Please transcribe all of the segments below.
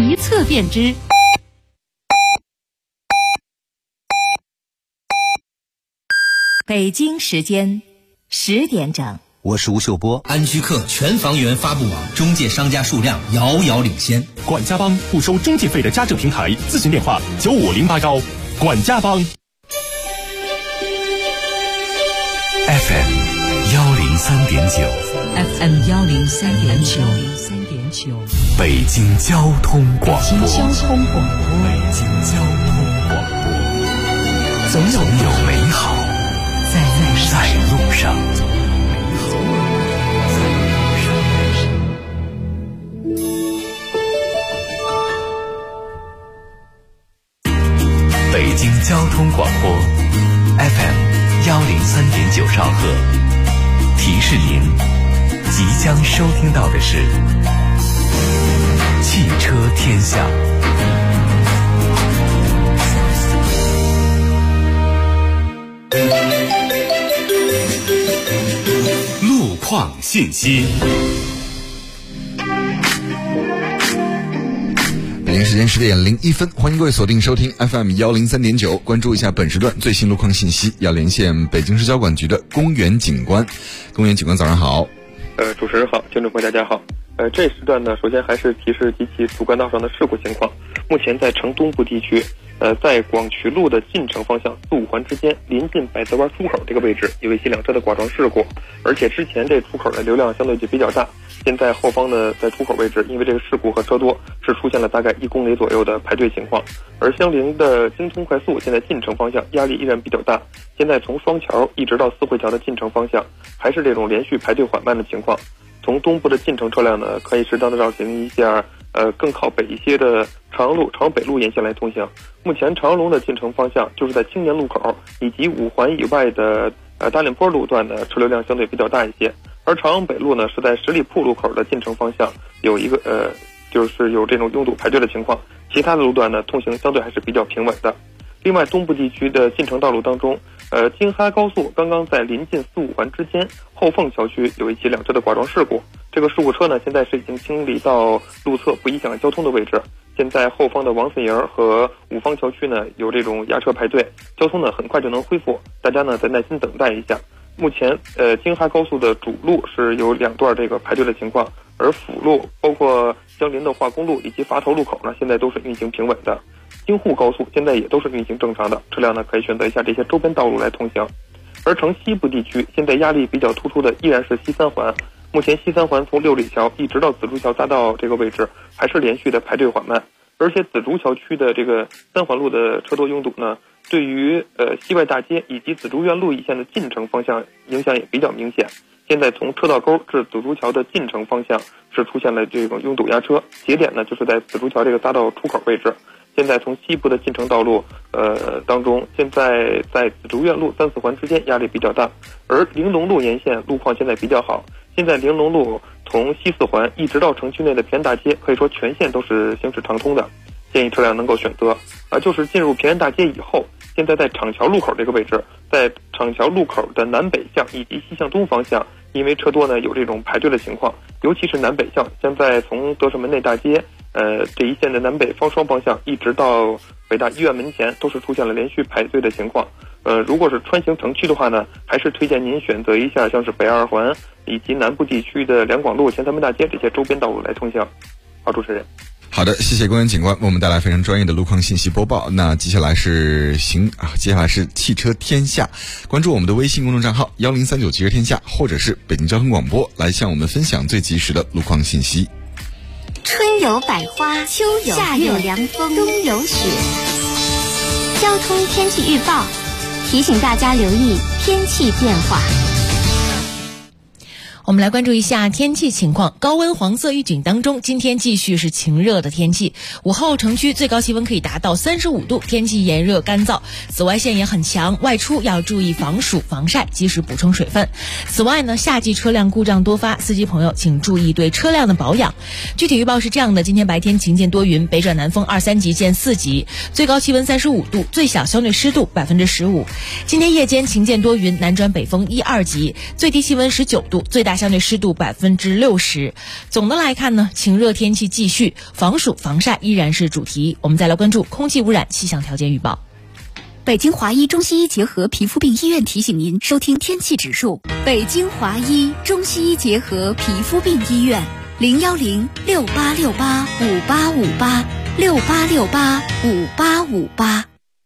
一测便知。北京时间10点整， 我是吴秀波。 安居客全房源发布网中介商家数量遥遥领先。 管家帮不收中介费的家政平台，咨询电话9508管家帮。 FM 103.9 FM 103.9 北京交通广播。 北京交通广播， 总有美好在路上。北京交通广播 FM 103.9兆赫，提示您即将收听到的是汽车天下。 路况信息。 北京时间10点01分，欢迎各位锁定收听 FM 103.9，关注一下本时段最新路况信息。要连线北京市交管局的公园警官。公园警官早上好。 主持人好，听众朋友大家好。这时段呢，首先还是提示及其主干道上的事故情况。目前在城东部地区，在广渠路的进城方向4、5环之间，临近百泽湾出口这个位置，有一起两车的剐撞事故，而且之前这出口的流量相对就比较大。现在后方呢，在出口位置，因为这个事故和车多，是出现了大概1公里左右的排队情况。而相邻的京通快速现在进城方向压力依然比较大，现在从双桥一直到四惠桥的进城方向，还是这种连续排队缓慢的情况。从东部的进城车辆呢，可以适当的绕行一下更靠北一些的长阳路、长阳北路沿线来通行。目前长阳路的进城方向就是在青年路口以及5环以外的大岭坡路段呢，车流量相对比较大一些。而长阳北路呢，是在十里铺路口的进城方向有一个就是有这种拥堵排队的情况，其他的路段呢通行相对还是比较平稳的。另外，东部地区的进城道路当中，京哈高速刚刚在临近4、5环之间后凤桥区有一起两车的剐撞事故，这个事故车呢现在是已经清理到路侧不影响交通的位置。现在后方的王四营和五方桥区呢有这种压车排队，交通呢很快就能恢复，大家呢再耐心等待一下。目前京哈高速的主路是有2段这个排队的情况，而辅路包括相邻的化工路以及垡头路口呢现在都是运行平稳的。京沪高速现在也都是运行正常的，车辆呢可以选择一下这些周边道路来通行。而城西部地区现在压力比较突出的依然是西三环，目前西三环从六里桥一直到紫竹桥大道这个位置还是连续的排队缓慢，而且紫竹桥区的这个三环路的车多拥堵呢，对于西外大街以及紫竹院路一线的进城方向影响也比较明显。现在从车道沟至紫竹桥的进城方向是出现了这种拥堵压车，节点呢就是在紫竹桥这个匝道出口位置。现在从西部的进城道路当中，现在在紫竹院路3、4环之间压力比较大，而玲珑路沿线路况现在比较好。现在玲珑路从西4环一直到城区内的平安大街，可以说全线都是行驶畅通的，建议车辆能够选择。就是进入平安大街以后，现在在厂桥路口这个位置，在厂桥路口的南北向以及西向东方向，因为车多呢有这种排队的情况，尤其是南北向，现在从德胜门内大街这一线的南北双方向一直到北大医院门前都是出现了连续排队的情况。如果是穿行城区的话呢，还是推荐您选择一下像是北2环以及南部地区的两广路、前三门大街这些周边道路来通行。好，主持人。 好的，谢谢公园警官为我们带来非常专业的路况信息播报。那接下来是汽车天下，关注我们的微信公众账号1039汽车天下，或者是北京交通广播，来向我们分享最及时的路况信息。 春有百花，秋有夏有凉风，冬有雪。交通天气预报提醒大家留意天气变化。 我们来关注一下天气情况。高温黄色预警当中，今天继续是晴热的天气，午后城区最高气温可以达到35度，天气炎热干燥，紫外线也很强，外出要注意防暑防晒，及时补充水分。此外呢，夏季车辆故障多发，司机朋友请注意对车辆的保养。具体预报是这样的：今天白天晴间多云，北转南风2、3级见4级，最高气温35度，最小相对湿度15%。今天夜间晴间多云，南转北风1、2级，最低气温19度，最大相对湿度60%。总的来看呢，晴热天气继续，防暑防晒依然是主题。我们再来关注空气污染气象条件预报。 北京华医中西医结合皮肤病医院提醒您收听天气指数。北京华医中西医结合皮肤病医院010-6868-5858，6868-5858。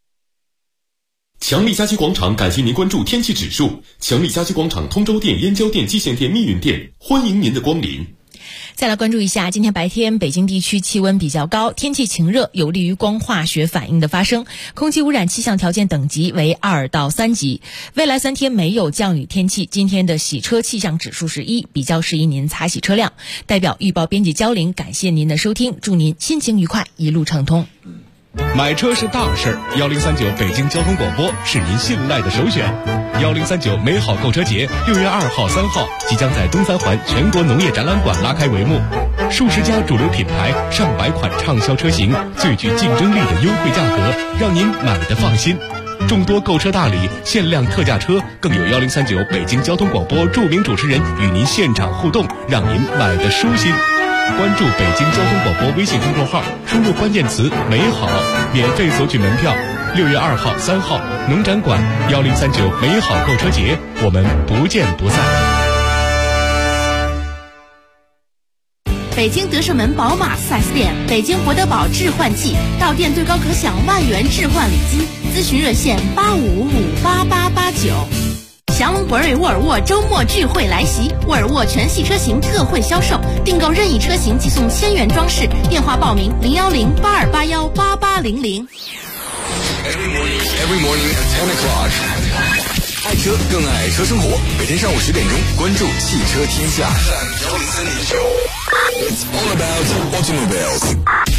强力家居广场感谢您关注天气指数。强力家居广场通州店、燕郊店、蓟县店、密云店，欢迎您的光临。 再来关注一下，今天白天北京地区气温比较高，天气晴热，有利于光化学反应的发生，空气污染气象条件等级为2到3级。未来3天没有降雨天气，今天的洗车气象指数是1，比较适宜您擦洗车辆。代表预报编辑焦玲感谢您的收听，祝您心情愉快，一路畅通。 买车是大事，1039北京交通广播是您信赖的首选。1039美好购车节6月2号、3号即将在东三环全国农业展览馆拉开帷幕，数十家主流品牌、上百款畅销车型，最具竞争力的优惠价格，让您买得放心。众多购车大礼、限量特价车，更有1039北京交通广播著名主持人与您现场互动，让您买得舒心。关注北京交通广播微信公众号，输入关键词美好，免费索取门票。6月2号、3号农展馆1039美好购车节，我们不见不散。 北京德胜门宝马4S店，北京博德堡置换季，到店最高可享万元置换礼金，咨询热线85558889。祥龙博瑞沃尔沃周末聚会来袭，沃尔沃全系车型特惠销售，订购任意车型即送1000元装饰，电话报名010-8281-8800。 Every morning at 10 o'clock， 爱车更爱车生活，每天上午10点钟关注汽车天下。It's all about automobiles。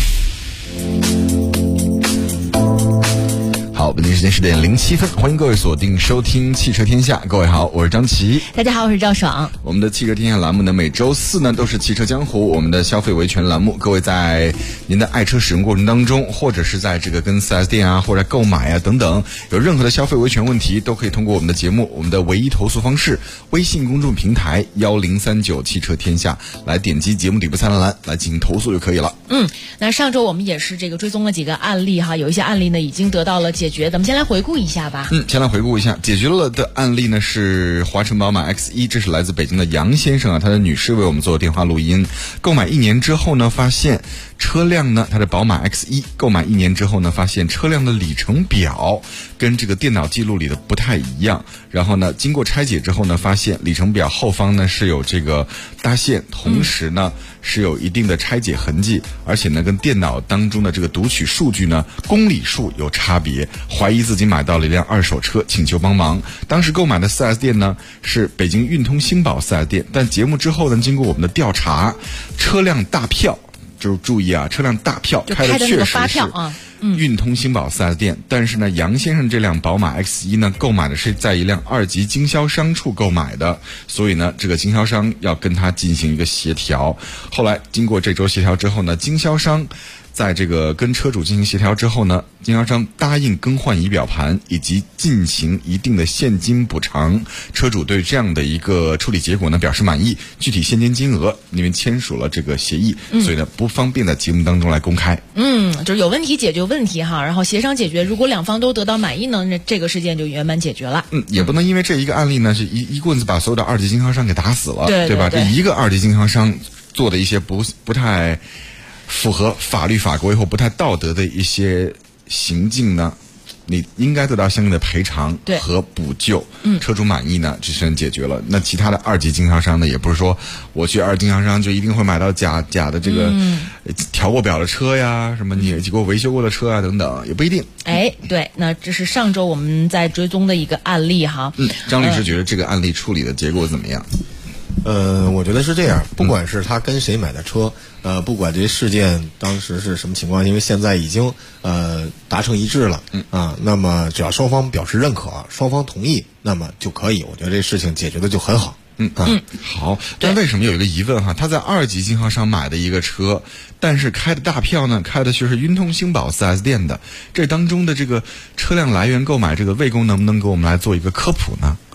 好，北京时间10点07分，欢迎各位锁定收听汽车天下。各位好，我是张琪。 大家好，我是赵爽。 我们的汽车天下栏目呢，每周4呢都是汽车江湖，我们的消费维权栏目。各位在您的爱车使用过程当中，或者是在这个跟 4S 店啊，或者购买啊等等，有任何的消费维权问题，都可以通过我们的节目，我们的唯一投诉方式，微信公众平台1039汽车天下，来点击节目底部菜单栏来进行投诉就可以了。 那上周我们也是这个追踪了几个案例哈，有一些案例呢已经得到了解决，咱们先来回顾一下吧。 先来回顾一下解决了的案例呢，是华晨宝马 X1， 这是来自北京的杨先生啊，他的女士为我们做电话录音。购买1年之后呢，发现车辆呢，他的宝马 X1 购买1年之后呢，发现车辆的里程表跟这个电脑记录里的不太一样，然后呢，经过拆解之后呢，发现里程表后方呢是有这个搭线，同时呢是有一定的拆解痕迹，而且呢跟电脑当中的这个读取数据呢公里数有差别，怀疑自己买到了一辆二手车，请求帮忙。当时购买的 4S 店呢是北京运通星宝 4S 店，但节目之后呢，经过我们的调查，车辆大票，就是注意啊，车辆大票开的确实是运通星宝 4S 店，但是呢，杨先生这辆宝马 X1 呢，购买的是在一辆2级经销商处购买的，所以呢，这个经销商要跟他进行一个协调。后来经过这周协调之后呢，经销商在这个跟车主进行协调之后呢，经销商答应更换仪表盘以及进行一定的现金补偿。车主对这样的一个处理结果呢表示满意，具体现金金额因为签署了这个协议，所以呢不方便在节目当中来公开。 就是有问题解决问题哈，然后协商解决，如果两方都得到满意呢，那这个事件就圆满解决了。 也不能因为这一个案例呢是一棍子把所有的2级经销商给打死了，对吧？ 对这一个2级经销商做的一些不太符合法律法规或不太道德的一些行径呢，你应该得到相应的赔偿和补救。车主满意呢，这事解决了。那其他的2级经销商呢，也不是说我去2级经销商就一定会买到假的这个调过表的车呀，什么你给我维修过的车啊等等，也不一定。 对，那这是上周我们在追踪的一个案例哈。 张律师觉得这个案例处理的结果怎么样？ 我觉得是这样，不管是他跟谁买的车，不管这事件当时是什么情况，因为现在已经达成一致了，那么只要双方表示认可，双方同意，那么就可以，我觉得这事情解决的就很好。 好，但为什么有一个疑问哈？他在2级经销商买的一个车，但是开的大票呢，开的却是运通星宝 4S 店的，这当中的这个车辆来源购买这个魏工能不能给我们来做一个科普呢？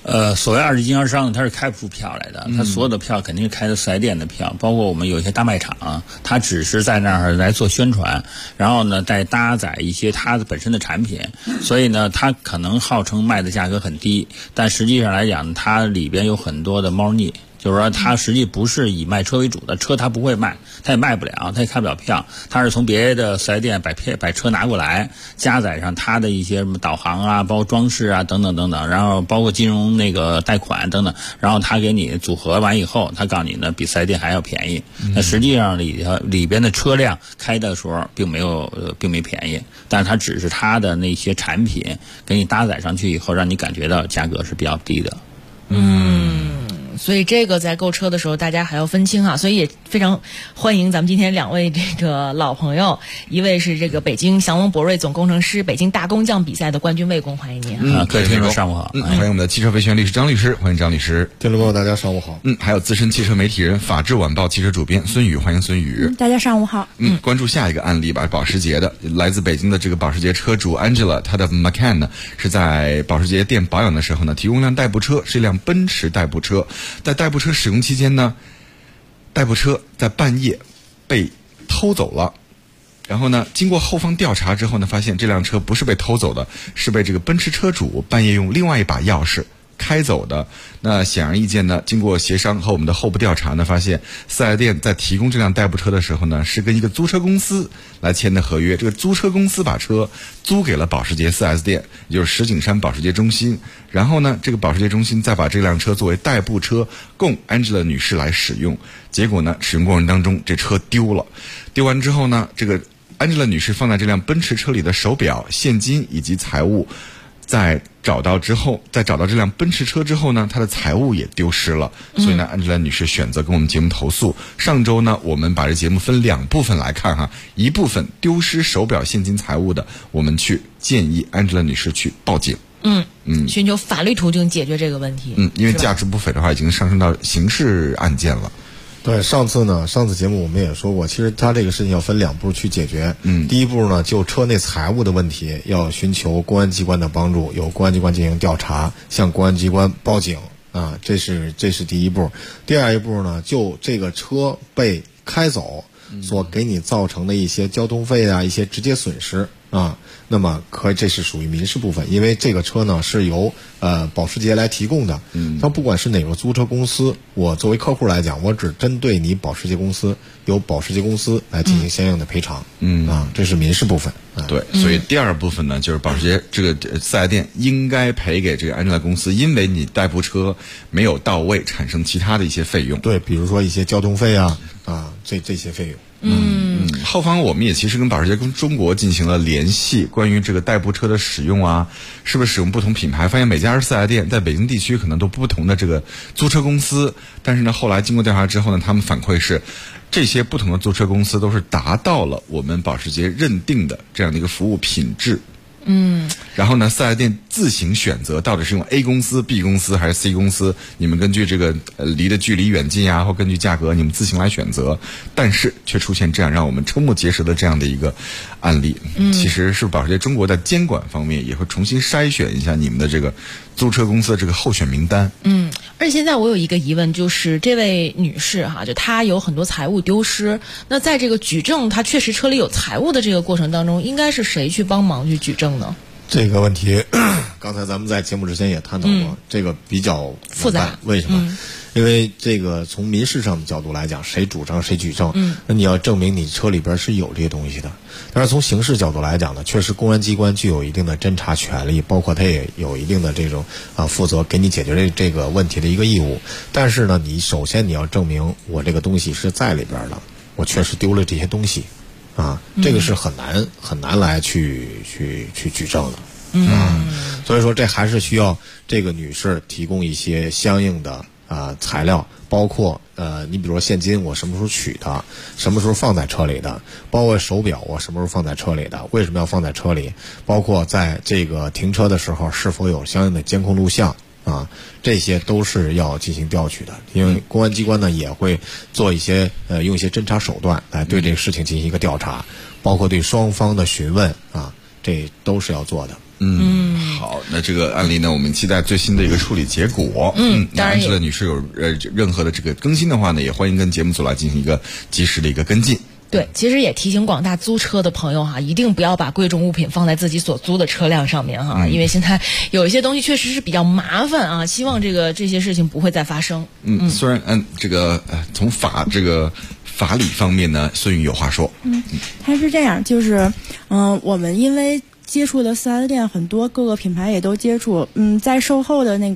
所谓二级经销商，他是开不出票来的，他所有的票肯定是开的4S店的票，包括我们有一些大卖场，他只是在那儿来做宣传，然后呢再搭载一些他本身的产品，所以呢他可能号称卖的价格很低，但实际上来讲，它里边有很多的猫腻。就是说，它实际不是以卖车为主的，车它不会卖，它也卖不了，它也开不了票，它是从别的4S店把车拿过来，加载上它的一些什么导航啊，包括装饰啊等等等等，然后包括金融那个贷款等等，然后它给你组合完以后，它告诉你呢比4S店还要便宜。那实际上里边的车辆开的时候并没便宜，但是它只是它的那些产品给你搭载上去以后，让你感觉到价格是比较低的。 所以这个在购车的时候大家还要分清哈，所以也非常欢迎咱们今天2位这个老朋友，一位是这个北京祥龙博瑞总工程师，北京大工匠比赛的冠军魏工，欢迎您。 各位听众上午好。 欢迎我们的汽车维权律师张律师，欢迎张律师。 听众朋友大家上午好。 还有资深汽车媒体人、法制晚报汽车主编孙宇，欢迎孙宇。 大家上午好。 关注下一个案例吧，保时捷的，来自北京的这个保时捷车主 Angela， 她的 Macan 呢是在保时捷店保养的时候呢，提供一辆代步车，是一辆奔驰代步车。在代步车使用期间呢，代步车在半夜被偷走了。然后呢，经过后方调查之后呢，发现这辆车不是被偷走的，是被这个奔驰车主半夜用另外一把钥匙开走的。那显而易见呢，经过协商和我们的后部调查呢，发现4S店在提供这辆代步车的时候呢，是跟一个租车公司来签的合约。这个租车公司把车租给了保时捷 4S 店，也就是石景山保时捷中心。然后呢，这个保时捷中心再把这辆车作为代步车供 Angela 女士来使用。结果呢，使用过程当中这车丢了。丢完之后呢，这个 Angela 女士放在这辆奔驰车里的手表、现金以及财物，在找到这辆奔驰车之后呢，她的财物也丢失了。所以呢，Angela 女士选择跟我们节目投诉。上周呢，我们把这节目分2部分来看哈，一部分丢失手表、现金、财物的，我们去建议 Angela 女士去报警。 寻求法律途径解决这个问题。 因为价值不菲的话，已经上升到刑事案件了。 对，上次节目我们也说过，其实他这个事情要分2步去解决。第一步呢，就车内财物的问题，要寻求公安机关的帮助，由公安机关进行调查，向公安机关报警啊，这是第一步。第二一步呢，就这个车被开走所给你造成的一些交通费啊，一些直接损失啊，那么这是属于民事部分，因为这个车呢是由保时捷来提供的。它不管是哪个租车公司，我作为客户来讲，我只针对你保时捷公司，由保时捷公司来进行相应的赔偿。这是民事部分。 对，所以第2部分呢，就是保时捷这个4S店应该赔给这个安吉拉公司，因为你代步车没有到位，产生其他的一些费用。 对，比如说一些交通费啊，这些费用。 后方我们也其实跟保时捷跟中国进行了联系，关于这个代步车的使用啊，是不是使用不同品牌？发现每家4S店在北京地区可能都不同的这个租车公司，但是呢，后来经过调查之后呢，他们反馈是，这些不同的租车公司都是达到了我们保时捷认定的这样的一个服务品质。然后呢，4S店自行选择到底是用 A 公司、B 公司还是 C 公司，你们根据这个离的距离远近啊，或根据价格，你们自行来选择。但是却出现这样让我们瞠目结舌的这样的一个案例。其实是保时捷中国在监管方面也会重新筛选一下你们的这个租车公司的这个候选名单。 而且现在我有一个疑问，就是这位女士哈，就她有很多财物丢失，那在这个举证她确实车里有财物的这个过程当中，应该是谁去帮忙去举证呢？ 这个问题刚才咱们在节目之前也探讨过，这个比较复杂。 为什么？因为这个从民事上的角度来讲，谁主张谁举证，那你要证明你车里边是有这些东西的。但是从刑事角度来讲呢，确实公安机关具有一定的侦查权利，包括他也有一定的这种负责给你解决这个问题的一个义务。但是呢，你首先你要证明我这个东西是在里边的，我确实丢了这些东西这个是很难来去举证的。所以说这还是需要这个女士提供一些相应的材料，包括你比如说现金我什么时候取的，什么时候放在车里的，包括手表我什么时候放在车里的，为什么要放在车里，包括在这个停车的时候是否有相应的监控录像这些都是要进行调取的。因为公安机关呢也会做一些用一些侦查手段来对这个事情进行一个调查，包括对双方的询问这都是要做的。 好，那这个案例呢，我们期待最新的一个处理结果。 当然 Angela女士有任何的这个更新的话呢，也欢迎跟节目组来进行一个及时的一个跟进。 对，其实也提醒广大租车的朋友哈，一定不要把贵重物品放在自己所租的车辆上面哈，因为现在有一些东西确实是比较麻烦啊，希望这些事情不会再发生。 虽然这个从法理方面呢，孙宇有话说。 它是这样，就是我们因为接触的4S店很多，各个品牌也都接触，在售后的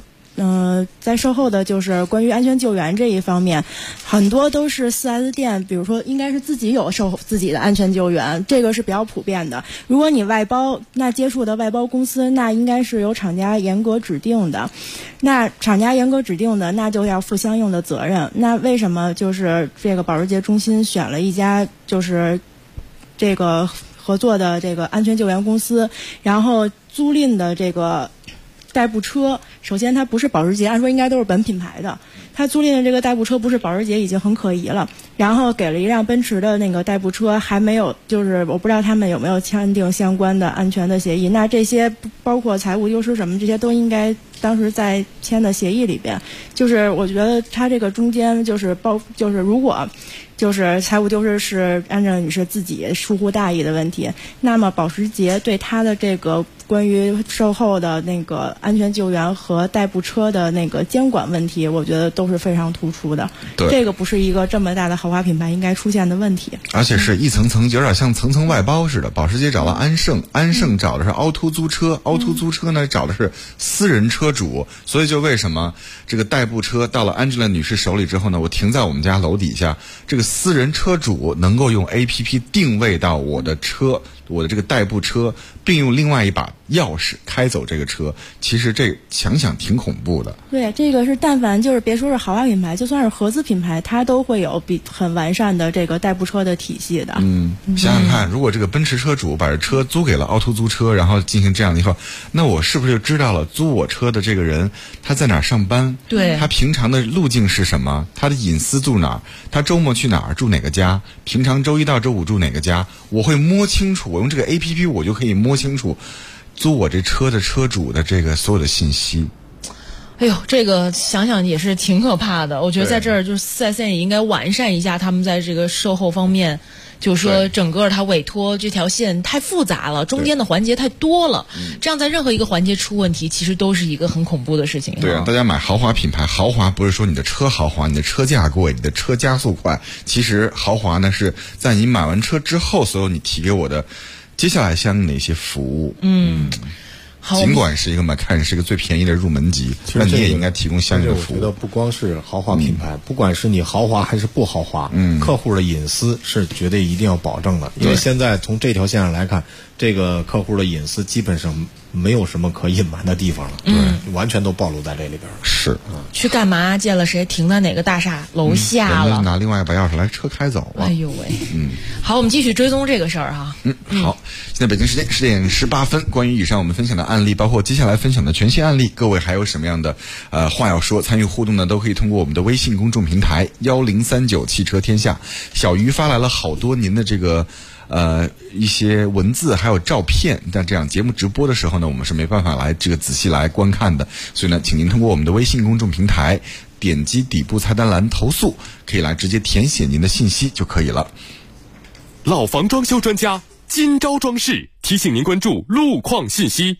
就是关于安全救援这一方面，很多都是4S店，比如说应该是自己有自己的安全救援，这个是比较普遍的。如果你外包，那接触的外包公司，那应该是由厂家严格指定的。那厂家严格指定的，那就要负相应的责任。那为什么就是这个保时捷中心选了一家就是这个合作的这个安全救援公司，然后租赁的这个代步车，首先它不是保时捷，按说应该都是本品牌的，它租赁的这个代步车不是保时捷已经很可疑了，然后给了一辆奔驰的那个代步车，还没有，就是我不知道他们有没有签订相关的安全的协议，那这些包括财务丢失什么，这些都应该当时在签的协议里边。就是我觉得它这个中间就是如果就是财务丢失是Angela女士自己疏忽大意的问题，那么保时捷对它的这个关于售后的那个安全救援和代步车的那个监管问题，我觉得都是非常突出的。 对， 这个不是一个这么大的豪华品牌应该出现的问题。 而且是一层层，有点像层层外包似的。保时捷找了安盛，安盛找的是凹凸租车，凹凸租车呢找的是私人车主。所以就为什么这个代步车到了 Angela 女士手里之后呢，我停在我们家楼底下，这个私人车主能够用 APP 定位到我的车，我的这个代步车，并用另外一把钥匙开走这个车，其实这想想挺恐怖的。 对，这个是但凡就是别说是豪华品牌，就算是合资品牌，它都会有很完善的这个代步车的体系的。 想想看，如果这个奔驰车主把这车租给了凹凸租车，然后进行这样的一个，那我是不是就知道了租我车的这个人他在哪儿上班？ 对， 他平常的路径是什么？他的隐私住哪儿？他周末去哪儿住哪个家？平常周一到周五住哪个家？我会摸清楚，我用这个 APP 我就可以摸清楚租我这车的车主的这个所有的信息。 哎呦，这个想想也是挺可怕的。我觉得在这儿就是4S店也应该完善一下他们在这个售后方面，就是说整个它委托这条线太复杂了，中间的环节太多了，这样在任何一个环节出问题，其实都是一个很恐怖的事情。 对啊，大家买豪华品牌，豪华不是说你的车豪华，你的车价贵，你的车加速快，其实豪华呢是在你买完车之后，所有你提给我的接下来相应的一些服务。尽管是一个看是一个最便宜的入门级，那你也应该提供相应的服务。 我觉得不光是豪华品牌，不管是你豪华还是不豪华，客户的隐私是绝对一定要保证的。因为现在从这条线上来看，这个客户的隐私基本上没有什么可隐瞒的地方了，完全都暴露在这里边了。 是， 去干嘛？见了谁？停在哪个大厦楼下了？ 拿另外一把钥匙来车开走了。 哎呦喂！好，我们继续追踪这个事儿哈。 好，现在北京时间10点18分，关于以上我们分享的案例，包括接下来分享的全新案例，各位还有什么样的话要说？参与互动呢，都可以通过我们的微信公众平台1039汽车天下。小鱼发来了好多您的这个一些文字还有照片，但这样节目直播的时候呢，我们是没办法来这个仔细来观看的，所以呢，请您通过我们的微信公众平台点击底部菜单栏投诉，可以来直接填写您的信息就可以了。 老房装修专家今朝装饰提醒您关注路况信息。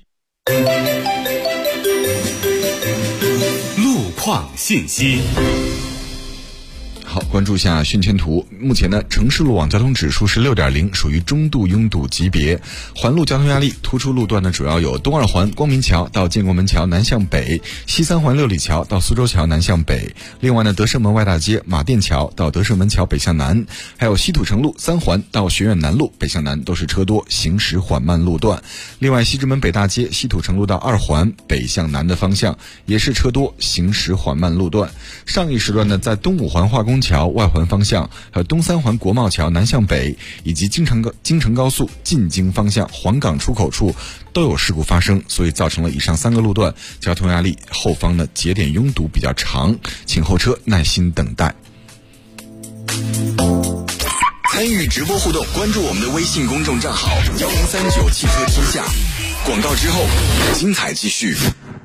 路况信息。 好，关注一下汛天图。目前呢，城市路网交通指数是6.0，属于中度拥堵级别。环路交通压力突出路段呢，主要有东二环光明桥到建国门桥南向北，西三环六里桥到苏州桥南向北。另外呢，德胜门外大街马甸桥到德胜门桥北向南，还有西土城路3环到学院南路北向南都是车多，行驶缓慢路段。另外，西直门北大街西土城路到2环北向南的方向也是车多，行驶缓慢路段。上一时段呢，在东五环化工桥外环方向，还有东三环国贸桥南向北，以及京承高速进京方向黄岗出口处都有事故发生，所以造成了以上3个路段交通压力，后方的节点拥堵比较长，请后车耐心等待。 参与直播互动，关注我们的微信公众账号1039汽车天下。 广告之后，精彩继续。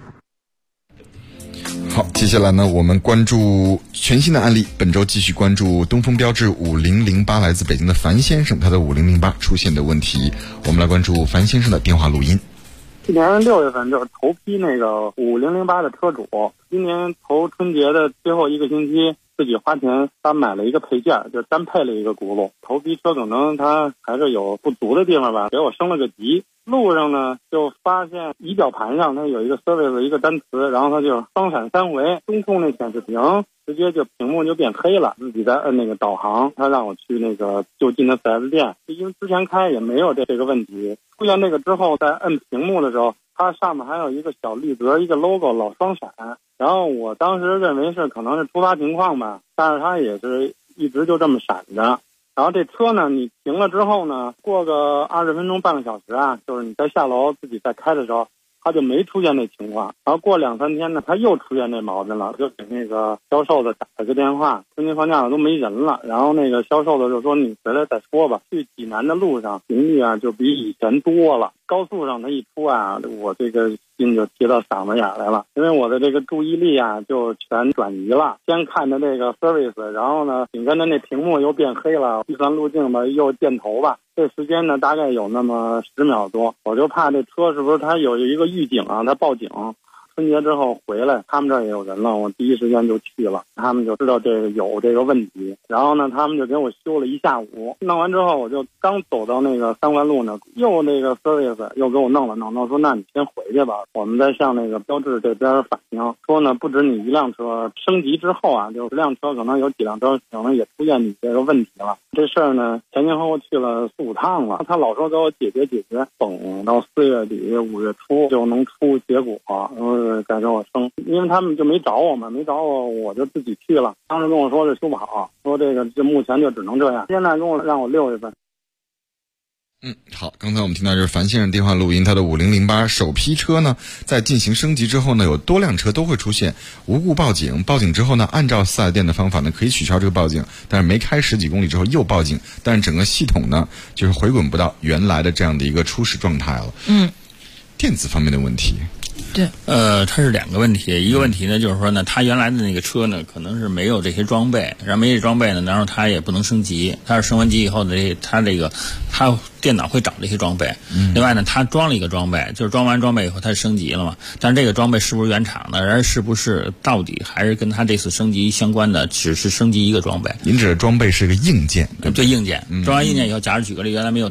好，接下来呢，我们关注全新的案例。本周继续关注东风标致5008，来自北京的樊先生，他的5008出现的问题。我们来关注樊先生的电话录音。 去年6月份就是头批那个5008的车主，今年头春节的最后一个星期，自己花钱单买了一个配件，就单配了一个轱辘。头批车可能它还是有不足的地方吧，给我升了个级。路上呢，就发现仪表盘上它有一个 service 一个单词，然后它就双闪3回，中控那显示屏直接就屏幕就变黑了。自己在摁那个导航，他让我去那个就近的 4S 店，因为之前开也没有这个问题。出现这个之后，在摁屏幕的时候，它上面还有一个小绿格，一个 logo 老双闪。然后我当时认为是可能是突发情况吧，但是它也是一直就这么闪着。然后这车呢，你停了之后呢，过个20分钟半个小时啊，就是你再下楼自己再开的时候，它就没出现那情况。然后过2-3天呢，它又出现这毛病了，就给那个销售的打了个电话，春节放假了都没人了。然后那个销售的就说你回来再说吧。去济南的路上频率啊就比以前多了，高速上它一出啊，我这个心就提到嗓子眼来了，因为我的这个注意力啊就全转移了，先看着这个 service， 然后呢紧跟着那屏幕又变黑了，计算路径吧又箭头吧，这时间呢大概有那么10秒多，我就怕这车是不是它有一个预警啊，它报警。春节之后回来，他们这儿也有人了，我第一时间就去了，他们就知道这个有这个问题，然后呢他们就给我修了一下午。弄完之后我就刚走到那个3环路呢，又那个 service 又给我弄了，说那你先回去吧，我们再向那个标致这边反映，说呢不止你一辆车升级之后啊，就10辆车可能有几辆车可能也出现你这个问题了。这事儿呢前前后后去了4-5趟了，他老说给我解决，等到4月底5月初就能出结果，然后再给我升，因为他们就没找我嘛，我就自己去了。当时跟我说这修不好，说这目前就只能这样。现在让我6月份。 好，刚才我们听到就是樊先生电话录音，他的5008首批车呢，在进行升级之后呢，有多辆车都会出现无故报警，报警之后呢，按照4S店的方法呢，可以取消这个报警，但是没开10几公里之后又报警，但是整个系统呢，就是回滚不到原来的这样的一个初始状态了。电子方面的问题。 对，它是2个问题，一个问题呢就是说呢，它原来的那个车呢可能是没有这些装备，然后没这装备呢，然后它也不能升级，它是升完级以后的它电脑会找这些装备。另外呢，它装了一个装备，就是装完装备以后它升级了嘛，但是这个装备是不是原厂的，而是不是到底还是跟它这次升级相关的，只是升级一个装备。 您指的装备是个硬件， 对，硬件。装完硬件以后，假如举个例，原来没有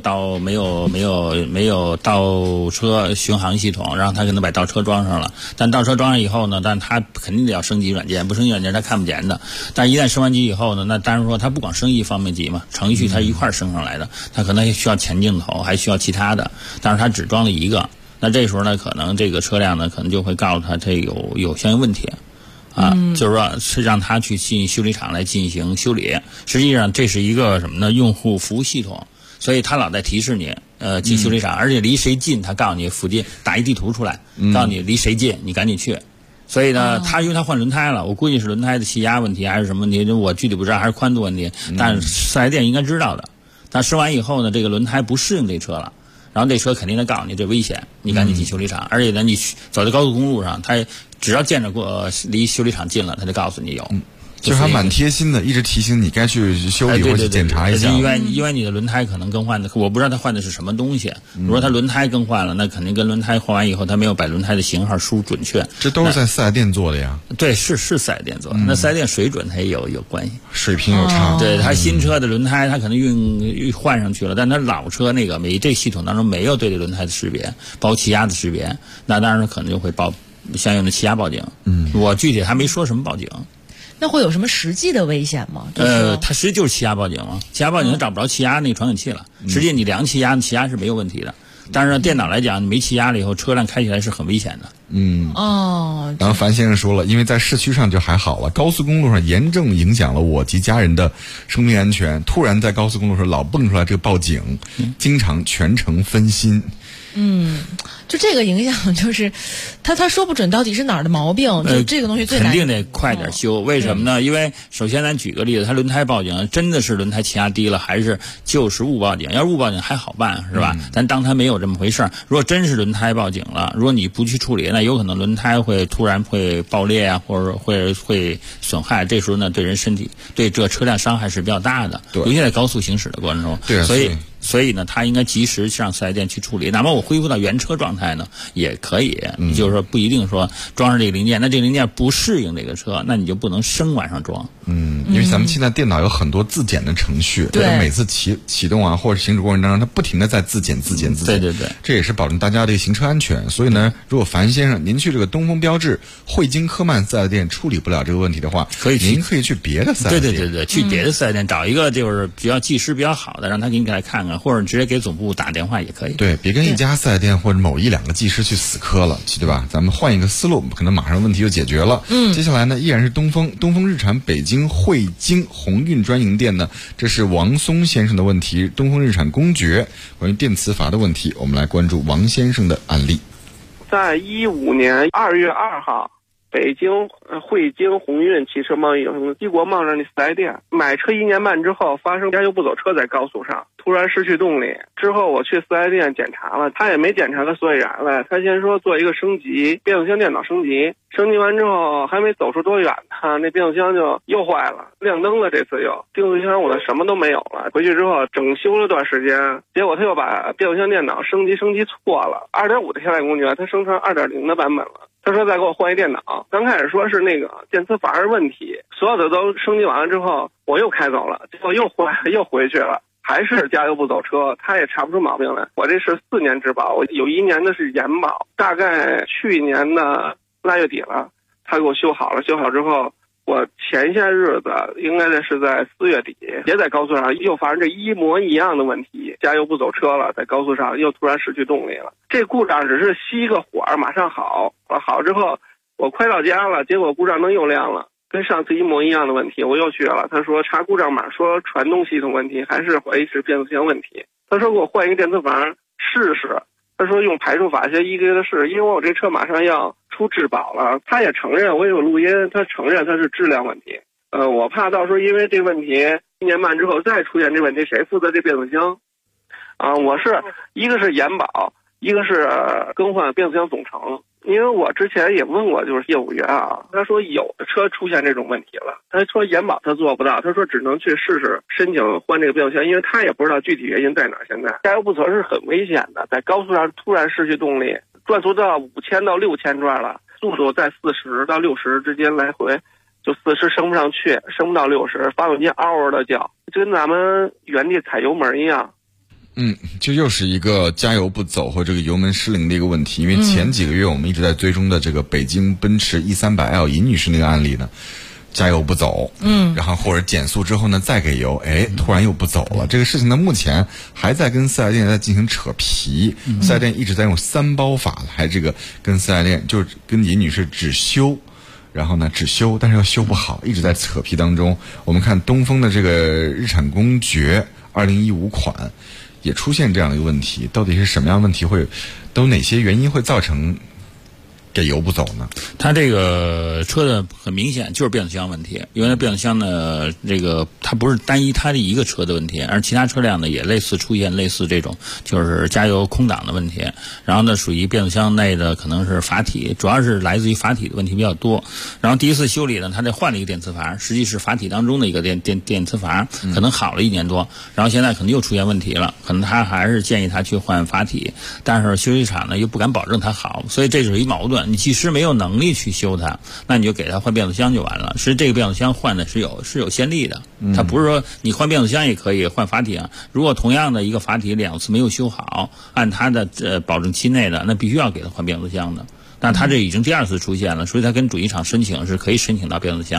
倒车巡航系统，然后它可能把倒车装上了，但倒车装上以后呢，但它肯定得要升级软件，不升级软件它看不见的。但一旦升完级以后呢，那当然说它不光升一方面级嘛，程序它一块升上来的，它可能也需要前镜头，还需要其他的，但是它只装了一个。那这时候呢，可能这个车辆呢，可能就会告诉他这有相应问题。就是说是让他去进修理厂来进行修理。实际上这是一个什么呢？用户服务系统，所以他老在提示你，进修理厂，而且离谁近，他告诉你附近打一地图出来，告诉你离谁近，你赶紧去。所以呢，因为他换轮胎了，我估计是轮胎的气压问题还是什么问题，我具体不知道，还是宽度问题，但是4S店应该知道的。他试完以后呢，这个轮胎不适应这车了。然后这车肯定得告诉你这危险，你赶紧进修理厂。而且呢，你走在高速公路上，他只要见着过离修理厂近了，他就告诉你有。 就是还蛮贴心的，一直提醒你该去修理或者检查一下。 因为你的轮胎可能更换的，我不知道他换的是什么东西。如果他轮胎更换了，那肯定跟轮胎换完以后，他没有把轮胎的型号输准确。 这都是在4S店做的呀？ 对，是4S店做的。那4S店水准它也有关系， 水平有差。 对，他新车的轮胎他可能换上去了，但他老车那个这系统当中没有对这轮胎的识别，包括气压的识别，那当然可能就会报相应的气压报警。我具体还没说什么报警。 那会有什么实际的危险吗？ 它实际就是气压报警嘛，气压报警它找不着气压那个传感器了。实际你量气压是没有问题的，但是电脑来讲，你没气压了以后，车辆开起来是很危险的。 然后樊先生说了，因为在市区上就还好了，高速公路上严重影响了我及家人的生命安全，突然在高速公路上老蹦出来这个报警，经常全程分心。 就这个影响，就是他说不准到底是哪儿的毛病，就这个东西最难。 肯定得快点修，为什么呢？因为首先咱举个例子，他轮胎报警真的是轮胎气压低了，还是就是误报警？要是误报警还好办，是吧？咱当他没有这么回事儿。如果真是轮胎报警了，如果你不去处理，那有可能轮胎会突然会爆裂啊，或者会损害。这时候呢，对人身体对这车辆伤害是比较大的，尤其在高速行驶的过程中。 对， 所以呢，他应该及时上4S店去处理，哪怕我恢复到原车状态呢，也可以。就是说不一定说装上这个零件，那这个零件不适应这个车，那你就不能生往上装。 因为咱们现在电脑有很多自检的程序，它每次启动啊或者行驶过程当中，它不停的在自检。 对， 这也是保证大家的行车安全。所以呢，如果樊先生您去这个东风标致、汇金科曼4S店处理不了这个问题的话，您可以去别的4S店。 对，去别的4S店找一个就是比较技师比较好的，让他给你来看看，或者直接给总部打电话也可以。 对，别跟一家4S店或者某1-2个技师去死磕了，对吧？咱们换一个思路，可能马上问题就解决了。接下来呢，依然是东风日产北京汇金鸿运专营店呢，这是王松先生的问题。东风日产公爵关于电磁阀的问题，我们来关注王先生的案例。 在15年2月2号，北京汇金鸿运汽车贸易有限公司西国贸上的4S店，买车1年半之后发生加油不走车，在高速上突然失去动力。之后我去4S店检查了，他也没检查个所以然来，他先说做一个升级，变速箱电脑升级完之后还没走出多远呢，那变速箱就又坏了，亮灯了。这次又变速箱我的什么都没有了，回去之后整修了段时间，结果他又把变速箱电脑升级错了，2.5的下载工具他升成2.0的版本了。他说再给我换一电脑，刚开始说是那个电磁阀的问题，所有的都升级完了之后，我又开走了，结果又回去了，还是加油不走车，他也查不出毛病来。我这是4年质保，我有1年的是延保，大概去年的8月底了，他给我修好了。修好之后，我前些日子应该是在4月底，也在高速上又发生这一模一样的问题，加油不走车了，在高速上又突然失去动力了。这故障只是熄个火马上好之后，我快到家了，结果故障灯又亮了，跟上次一模一样的问题。我又去了，他说查故障码，说传动系统问题，还是怀疑是变速箱问题。他说给我换一个电磁阀试试，他说用排除法先一个一个试，因为我这车马上要出质保了。他也承认，我也有录音，他承认他是质量问题。我怕到时候因为这问题1年半之后再出现这问题，谁负责这变速箱？我是一个是延保，一个是更换变速箱总成。因为我之前也问过就是业务员他说有的车出现这种问题了，他说延保他做不到，他说只能去试试申请换这个变速箱，因为他也不知道具体原因在哪。现在加油不走是很危险的，在高速上突然失去动力，转速到5000到6000转了，速度在40到60之间来回，就40升不上去，升不到60，发动机嗷嗷的叫，就跟咱们原地踩油门一样。 这又是一个加油不走和这个油门失灵的一个问题。因为前几个月我们一直在追踪的这个北京奔驰 E300L 尹女士那个案例呢，加油不走，然后或者减速之后呢再给油，突然又不走了。这个事情呢目前还在跟4S店在进行扯皮，4S店一直在用3包法来这个跟4S店就是跟尹女士只修，然后呢只修，但是又修不好，一直在扯皮当中。我们看东风的这个日产公爵2015款也出现这样的一个问题，到底是什么样的问题都哪些原因会造成给油不走呢？ 它这个车的很明显就是变速箱问题，因为变速箱呢，这个它不是单一它的一个车的问题，而其他车辆呢也出现类似这种就是加油空档的问题。然后呢，属于变速箱内的可能是阀体，主要是来自于阀体的问题比较多。然后第一次修理呢，它得换了一个电磁阀，实际是阀体当中的一个电磁阀，可能好了1年多，然后现在可能又出现问题了，可能他还是建议他去换阀体，但是修理厂呢又不敢保证它好，所以这就是一矛盾。你技师没有能力去修它，那你就给他换变速箱就完了。是这个变速箱换的是有先例的，它不是说你换变速箱也可以换阀体啊。如果同样的一个阀体2次没有修好，按它的保证期内的，那必须要给他换变速箱的。但他这已经第2次出现了，所以他跟主机厂申请是可以申请到变速箱的。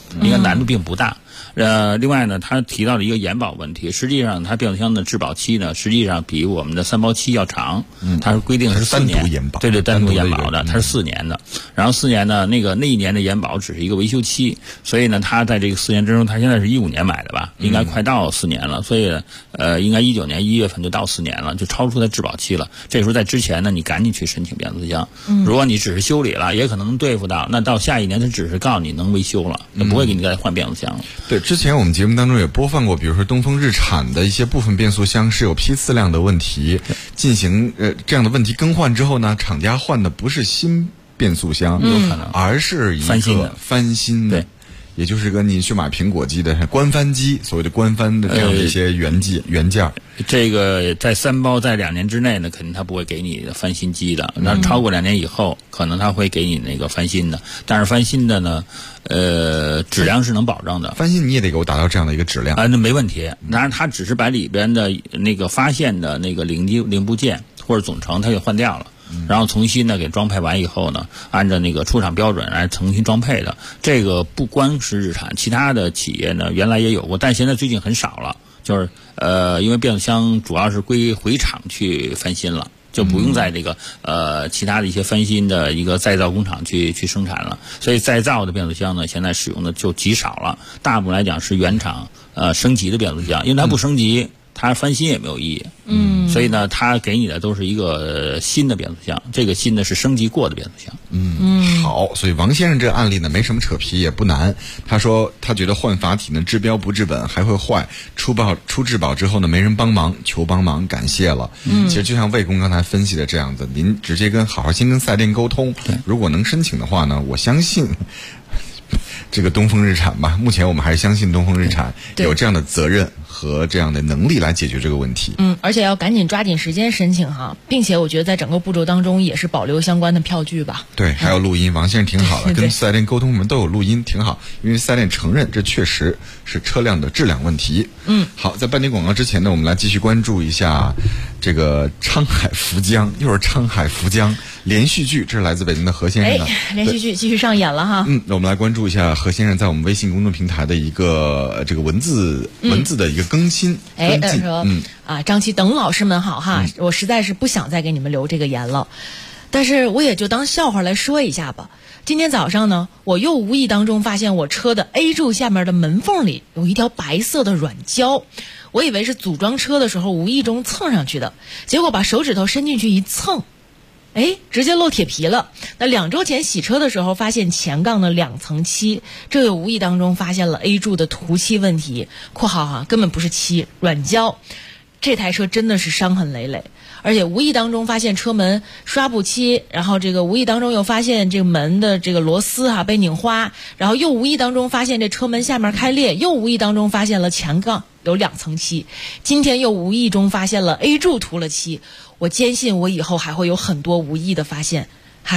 应该难度并不大。另外呢，他提到了一个延保问题，实际上它变速箱的质保期呢，实际上比我们的3包期要长，它是规定是4年， 单独延保， 对，单独延保的，它是4年的。然后4年呢，那一年的延保只是一个维修期，所以呢，他在这个4年之中，他现在是15年买的吧，应该快到4年了，所以应该19年1月份就到4年了，就超出它质保期了。这时候在之前呢，你赶紧去申请变速箱。如果你只是修理了，也可能能对付到，那到下一年他只是告诉你能维修了，他不会给你再换变速箱了。 对，之前我们节目当中也播放过，比如说东风日产的一些部分变速箱是有批次量的问题，进行这样的问题更换之后呢，厂家换的不是新变速箱， 有可能， 而是一个翻新的。 对。 也就是跟你去买苹果机的官翻机，所谓的官翻的这样的一些原件。 这个在3包在2年之内呢，肯定他不会给你翻新机的。那超过2年以后，可能他会给你那个翻新的。但是翻新的呢，质量是能保证的。 翻新你也得给我达到这样的一个质量那没问题。当然，他只是把里边的那个发现的那个零部件或者总成，他给换掉了。然后重新呢给装配完以后呢，按照那个出厂标准来重新装配的。这个不光是日产，其他的企业呢原来也有过，但现在最近很少了。就是因为变速箱主要是回厂去翻新了，就不用在这个其他的一些翻新的一个再造工厂去生产了。所以再造的变速箱呢，现在使用的就极少了。大部分来讲是原厂升级的变速箱，因为它不升级，它翻新也没有意义。所以呢，它给你的都是一个新的变速箱，这个新的是升级过的变速箱。 好，所以王先生这个案例呢没什么扯皮，也不难。他说他觉得换阀体呢治标不治本，还会坏。出质保之后呢没人帮忙，求帮忙，感谢了。其实就像魏工刚才分析的这样子，您直接先跟4S店沟通，如果能申请的话呢，我相信这个东风日产吧，目前我们还是相信东风日产有这样的责任和这样的能力来解决这个问题。 而且要赶紧抓紧时间申请哈，并且我觉得在整个步骤当中也是保留相关的票据吧。 对，还有录音，王先生挺好的，跟4S店沟通，我们都有录音，挺好。因为4S店承认这确实是车辆的质量问题。好，在半点广告之前呢，我们来继续关注一下这个沧海福江，又是沧海福江连续剧，这是来自北京的何先生的连续剧继续上演了哈。 那我们来关注一下何先生在我们微信公众平台的一个这个文字的一个更新。 说张琪等老师们好哈，我实在是不想再给你们留这个言了，但是我也就当笑话来说一下吧。今天早上呢，我又无意当中发现我车的 A 柱下面的门缝里有一条白色的软胶，我以为是组装车的时候无意中蹭上去的，结果把手指头伸进去一蹭，直接漏铁皮了。那2周前洗车的时候发现前杠的2层漆，这又无意当中发现了 A 柱的涂漆问题（括号根本不是漆，软胶）。这台车真的是伤痕累累，而且无意当中发现车门刷不漆，然后这个无意当中又发现这个门的这个螺丝被拧花，然后又无意当中发现这车门下面开裂，又无意当中发现了前杠有2层漆，今天又无意中发现了 A 柱涂了漆。我坚信我以后还会有很多无意的发现。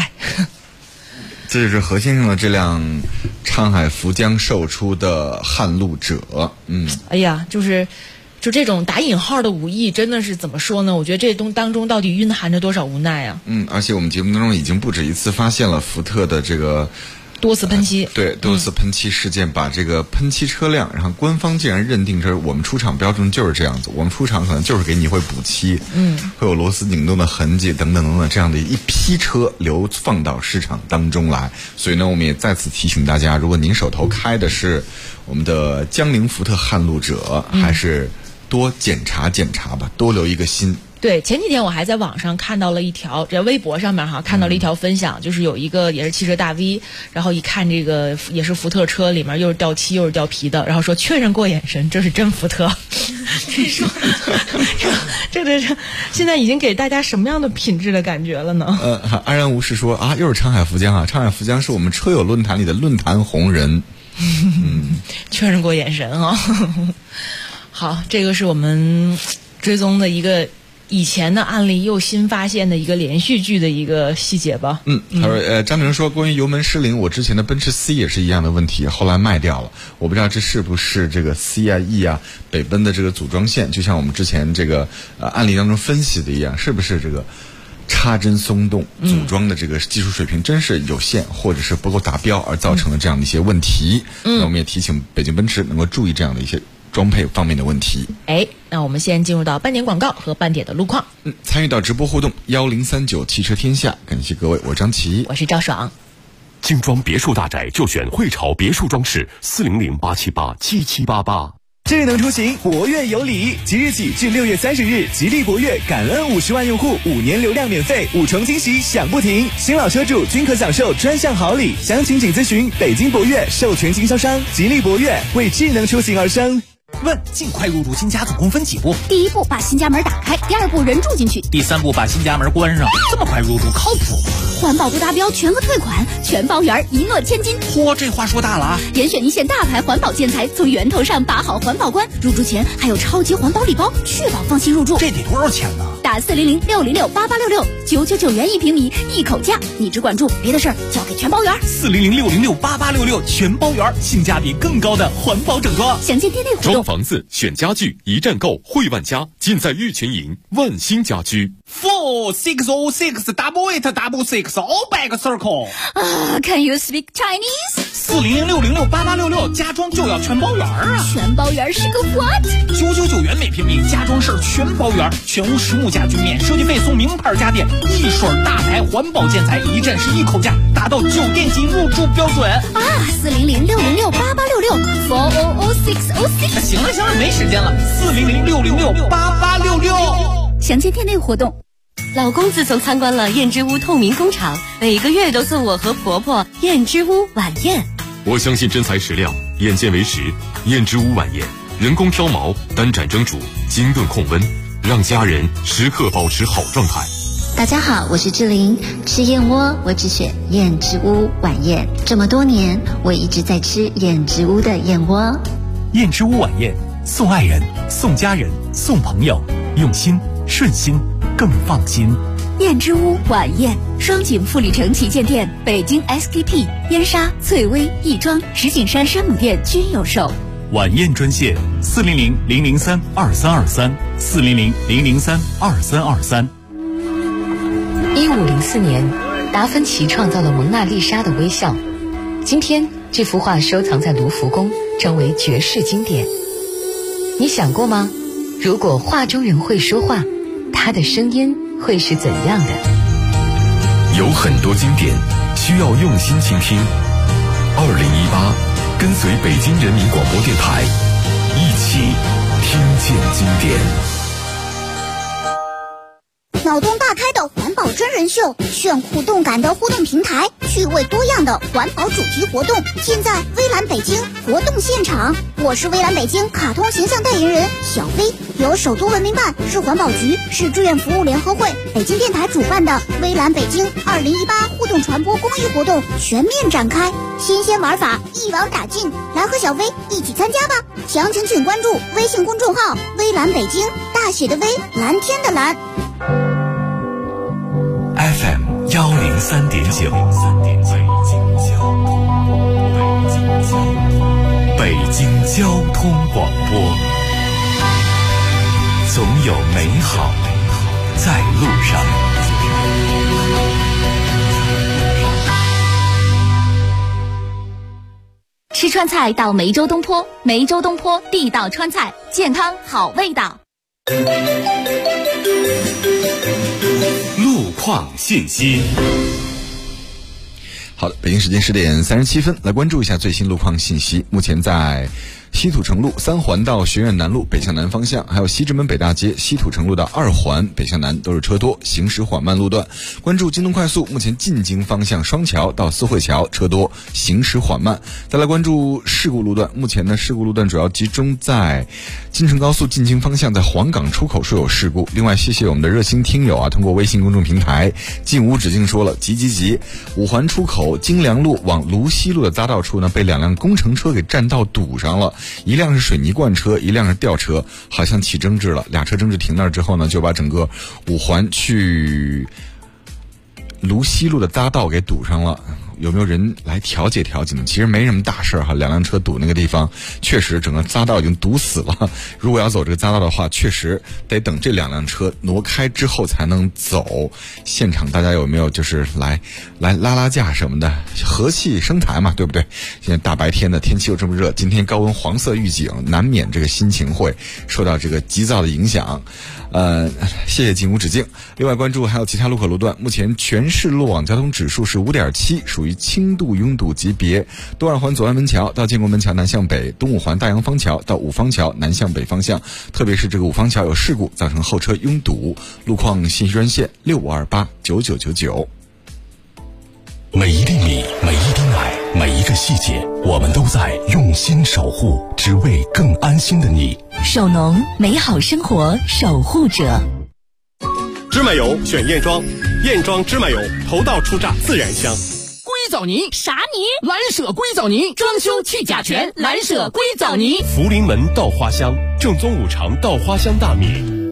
这就是何先生的这辆沧海福江售出的撼路者。 哎呀，就这种打引号的无意，真的是怎么说呢？我觉得这当中到底蕴含着多少无奈啊！ 而且我们节目当中已经不止一次发现了福特的这个多次喷漆， 多次喷漆事件，把这个喷漆车辆，然后官方竟然认定这我们出厂标准就是这样子，我们出厂可能就是给你会补漆，会有螺丝拧动的痕迹等等等等，这样的一批车流放到市场当中来。所以呢，我们也再次提醒大家，如果您手头开的是我们的江铃福特撼路者，还是多检查检查吧，多留一个心。 对，前几天我还在网上看到了一条，在微博上面看到了一条分享，就是有一个也是汽车大 V， 然后一看这个也是福特车，里面又是掉漆又是掉皮的，然后说确认过眼神，这是真福特。说这现在已经给大家什么样的品质的感觉了呢？ 安然无事说又是沧海福江啊！沧海福江是我们车友论坛里的论坛红人。 确认过眼神啊。好，这个是我们追踪的一个以前的案例又新发现的一个连续剧的一个细节吧。 他说张明说关于油门失灵，我之前的奔驰 C 也是一样的问题，后来卖掉了。我不知道这是不是这个 C E 北奔的这个组装线，就像我们之前这个案例当中分析的一样，是不是这个插针松动组装的这个技术水平真是有限，或者是不够达标而造成的这样的一些问题。那我们也提醒北京奔驰能够注意这样的一些装配方面的问题。 那我们先进入到半点广告和半点的路况。 参与到直播互动1039汽车天下，感谢各位，我张琪， 我是赵爽。 精装别墅大宅就选汇潮别墅装饰，400-878-7788。 智能出行，博越有礼！即日起至6月30日，吉利博越感恩50万用户5年流量免费，5重惊喜享不停，新老车主均可享受专项好礼。详情请咨询北京博越授权经销商吉利博越，为智能出行而生。 问：尽快入住新家总共分几步？ 第一步把新家门打开，第二步人住进去， 第三步把新家门关上。这么快入住靠谱吗？ 环保不达标全额退款，全包圆，一诺千金。 嚯，这话说大了啊！ 严选一线大牌环保建材，从源头上把好环保关。入住前还有超级环保礼包，确保放心入住。 这得多少钱呢？ 打400-606-8866 ，999元1平米，一口价。你只管住，别的事儿交给全包圆。 400-606-8866，全包圆，性价比更高的环保整装。 详见店内活动。 装房子选家具，一站购汇万家，尽在玉泉营万兴家居。 4606866 back circle。 Can you speak Chinese？ 400-606-8866，家装就要全包圆啊！ 全包圆是个 what？ 999元每平米，家装事儿全包圆，全屋实木家具免设计费，送名牌家电，一水大牌环保建材，一站式一口价，达到酒店级入住标准啊！400-606-8866 行了，没时间了。400-606-8866， 详见店内活动。 老公自从参观了燕之屋透明工厂，每个月都送我和婆婆燕之屋晚宴。 我相信真材实料，眼见为实。燕之屋晚宴，人工挑毛，单盏蒸煮，精炖控温，让家人时刻保持好状态。 大家好，我是志玲，吃燕窝我只选燕之屋晚宴。这么多年，我一直在吃燕之屋的燕窝。 燕之屋晚宴，送爱人，送家人，送朋友，用心顺心更放心。 燕之屋晚宴，双井富力城旗舰店、北京 SKP、燕莎、翠微、亦庄、石景山山姆店均有售。 晚宴专线400-003-2323，400-003-2323。 1504年，达芬奇创造了蒙娜丽莎的微笑。今天，这幅画收藏在卢浮宫，成为绝世经典。你想过吗？如果画中人会说话，他的声音会是怎样的？ 有很多经典需要用心倾听。2018，跟随北京人民广播电台，一起听见经典。 脑洞大开的环保真人秀，炫酷动感的互动平台，趣味多样的环保主题活动，尽在微蓝北京活动现场。我是微蓝北京卡通形象代言人小飞，由首都文明办、市环保局、市志愿服务联合会、北京电台主办的微蓝北京2018互动传播公益活动全面展开，新鲜玩法一网打尽，来和小飞一起参加吧！详情请关注微信公众号微蓝北京，大写的微，蓝天的蓝。 FM 103.9，北京交通广播，总有美好在路上。 吃川菜到梅州东坡，梅州东坡地道川菜，健康好味道。 路况信息。 好的，北京时间10点37分，来关注一下最新路况信息。目前在西土城路3环到学院南路北向南方向，还有西直门北大街西土城路的2环北向南都是车多，行驶缓慢路段。关注京东快速，目前进京方向双桥到四惠桥车多，行驶缓慢。再来关注事故路段，目前呢事故路段主要集中在京承高速进京方向，在黄岗出口处有事故。另外谢谢我们的热心听友啊，通过微信公众平台进无止境说了急5环出口京良路往泸西路的匝道处呢，被2辆工程车给占道堵上了，一辆是水泥罐车，一辆是吊车，好像起争执了，俩车争执停那儿之后呢，就把整个5环去泸西路的匝道给堵上了。 有没有人来调解调解呢？其实没什么大事哈，2辆车堵那个地方，确实整个匝道已经堵死了。如果要走这个匝道的话，确实得等这2辆车挪开之后才能走。现场大家有没有就是来拉拉架什么的，和气生财嘛，对不对？现在大白天的天气又这么热，今天高温黄色预警，难免这个心情会受到这个急躁的影响。谢谢警无止境。另外关注还有其他路口路段，目前全市路网交通指数是5.7，属于轻度拥堵级别。东二环左安门桥到建国门桥南向北，东五环大洋坊桥到五方桥南向北方向，特别是这个五方桥有事故造成后车拥堵，路况信息专线65289999。 每一粒米，每一滴奶，每一个细节，我们都在用心守护，只为更安心的你。 手农，美好生活守护者。 芝麻油选燕庄，燕庄芝麻油头道出榨自然香。 硅藻泥啥泥？蓝舍硅藻泥，装修去甲醛，蓝舍硅藻泥。 福临门稻花香，正宗五常稻花香大米。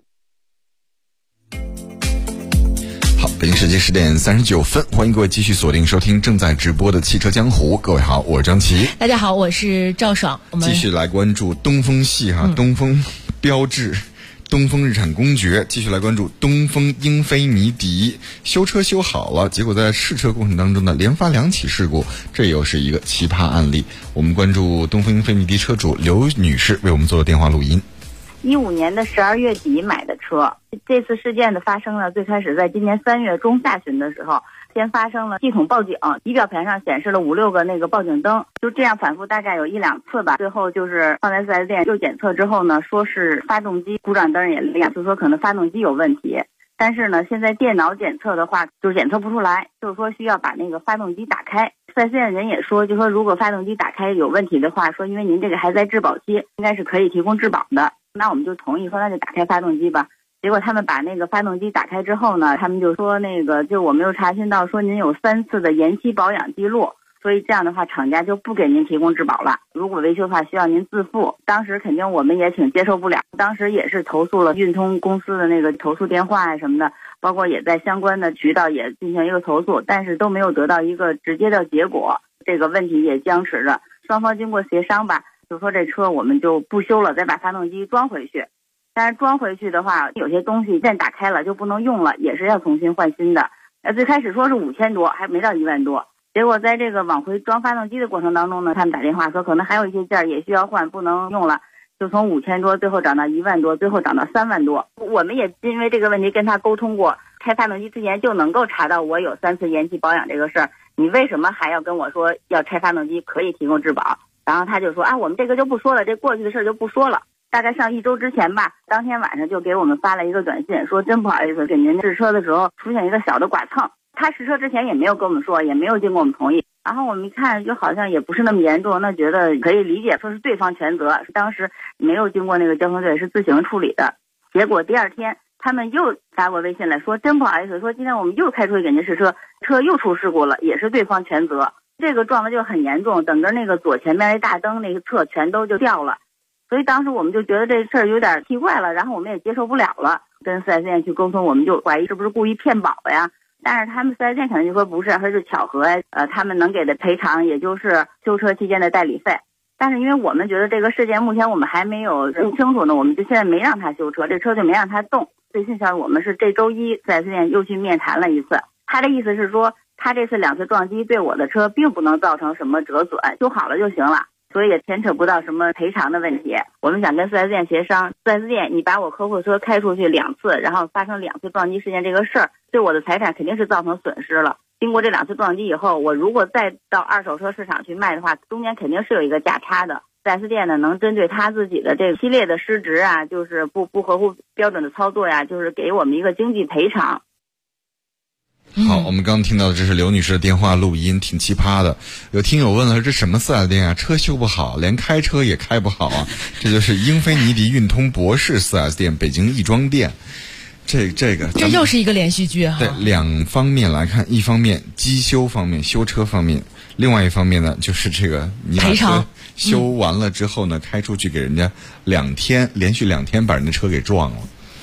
好，北京时间10点39分，欢迎各位继续锁定收听正在直播的汽车江湖。各位好，我是张琪。 大家好，我是赵爽。我们继续来关注东风系东风标致、东风日产公爵，继续来关注东风英菲尼迪修车修好了，结果在试车过程当中呢，连发2起事故，这又是一个奇葩案例。我们关注东风英菲尼迪车主刘女士为我们做的电话录音。 15年的12月底买的车，这次事件的发生呢，最开始在今年3月中下旬的时候，先发生了系统报警，仪表盘上显示了5、6个那个报警灯，就这样反复大概有1、2次吧。最后就是放在 4S 店又检测之后呢，说是发动机故障灯也亮，就说可能发动机有问题。但是呢，现在电脑检测的话，就是检测不出来，就是说需要把那个发动机打开。4S 店人也说，就说如果发动机打开有问题的话，说因为您这个还在质保期，应该是可以提供质保的。那我们就同意说，那就打开发动机吧。结果他们把那个发动机打开之后呢，他们就说就我们又查询到说您有3次的延期保养记录，所以这样的话厂家就不给您提供质保了。如果维修的话需要您自付。当时肯定我们也挺接受不了，当时也是投诉了运通公司的那个投诉电话什么的，包括也在相关的渠道也进行一个投诉，但是都没有得到一个直接的结果，这个问题也僵持着。双方经过协商吧，就说这车我们就不修了，再把发动机装回去。但是装回去的话，有些东西一旦打开了就不能用了，也是要重新换新的。最开始说是5000多，还没到1万多。结果在这个往回装发动机的过程当中呢，他们打电话说可能还有一些件也需要换，不能用了，就从5000多最后涨到1万多，最后涨到3万多。我们也因为这个问题跟他沟通过，开发动机之前就能够查到我有3次延期保养这个事儿，你为什么还要跟我说要拆发动机可以提供质保？然后他就说我们这个就不说了，这过去的事儿就不说了。大概上1周之前吧，当天晚上就给我们发了一个短信，说真不好意思，给您试车的时候出现一个小的剐蹭。他试车之前也没有跟我们说，也没有经过我们同意。然后我们一看，就好像也不是那么严重，那觉得可以理解，说是对方全责，当时没有经过那个交通队，是自行处理的。结果第2天他们又发过微信来说，真不好意思，说今天我们又开出去给您试车，车又出事故了，也是对方全责。这个撞的就很严重，整个那个左前面那大灯那个侧全都就掉了。所以当时我们就觉得这事儿有点奇怪了，然后我们也接受不了了，跟 4S 店去沟通，我们就怀疑是不是故意骗保呀？但是他们 4S 店可能就说不是，说是巧合呀，他们能给的赔偿也就是修车期间的代理费。但是因为我们觉得这个事件目前我们还没有认清楚呢，我们就现在没让他修车，这车就没让他动。最新消息我们是这周1 4S 店又去面谈了一次，他的意思是说他这次2次撞击对我的车并不能造成什么折损，修好了就行了，所以也牵扯不到什么赔偿的问题。我们想跟 4S 店协商，4S 店你把我客户车开出去2次，然后发生2次撞击事件这个事儿，对我的财产肯定是造成损失了。经过这2次撞击以后，我如果再到二手车市场去卖的话，中间肯定是有一个价差的。4S 店呢能针对他自己的这个系列的失职啊，就是不合乎标准的操作呀，就是给我们一个经济赔偿。 好，我们刚刚听到的这是刘女士的电话录音，挺奇葩的。有听友问了，这什么4S店啊？车修不好，连开车也开不好啊！这就是英菲尼迪运通博士 4S 店北京亦庄店。这又是一个连续剧哈。 对，2方面来看，一方面机修方面、修车方面，另外一方面呢，就是这个你把车修完了之后呢，开出去给人家连续2天把人家车给撞了。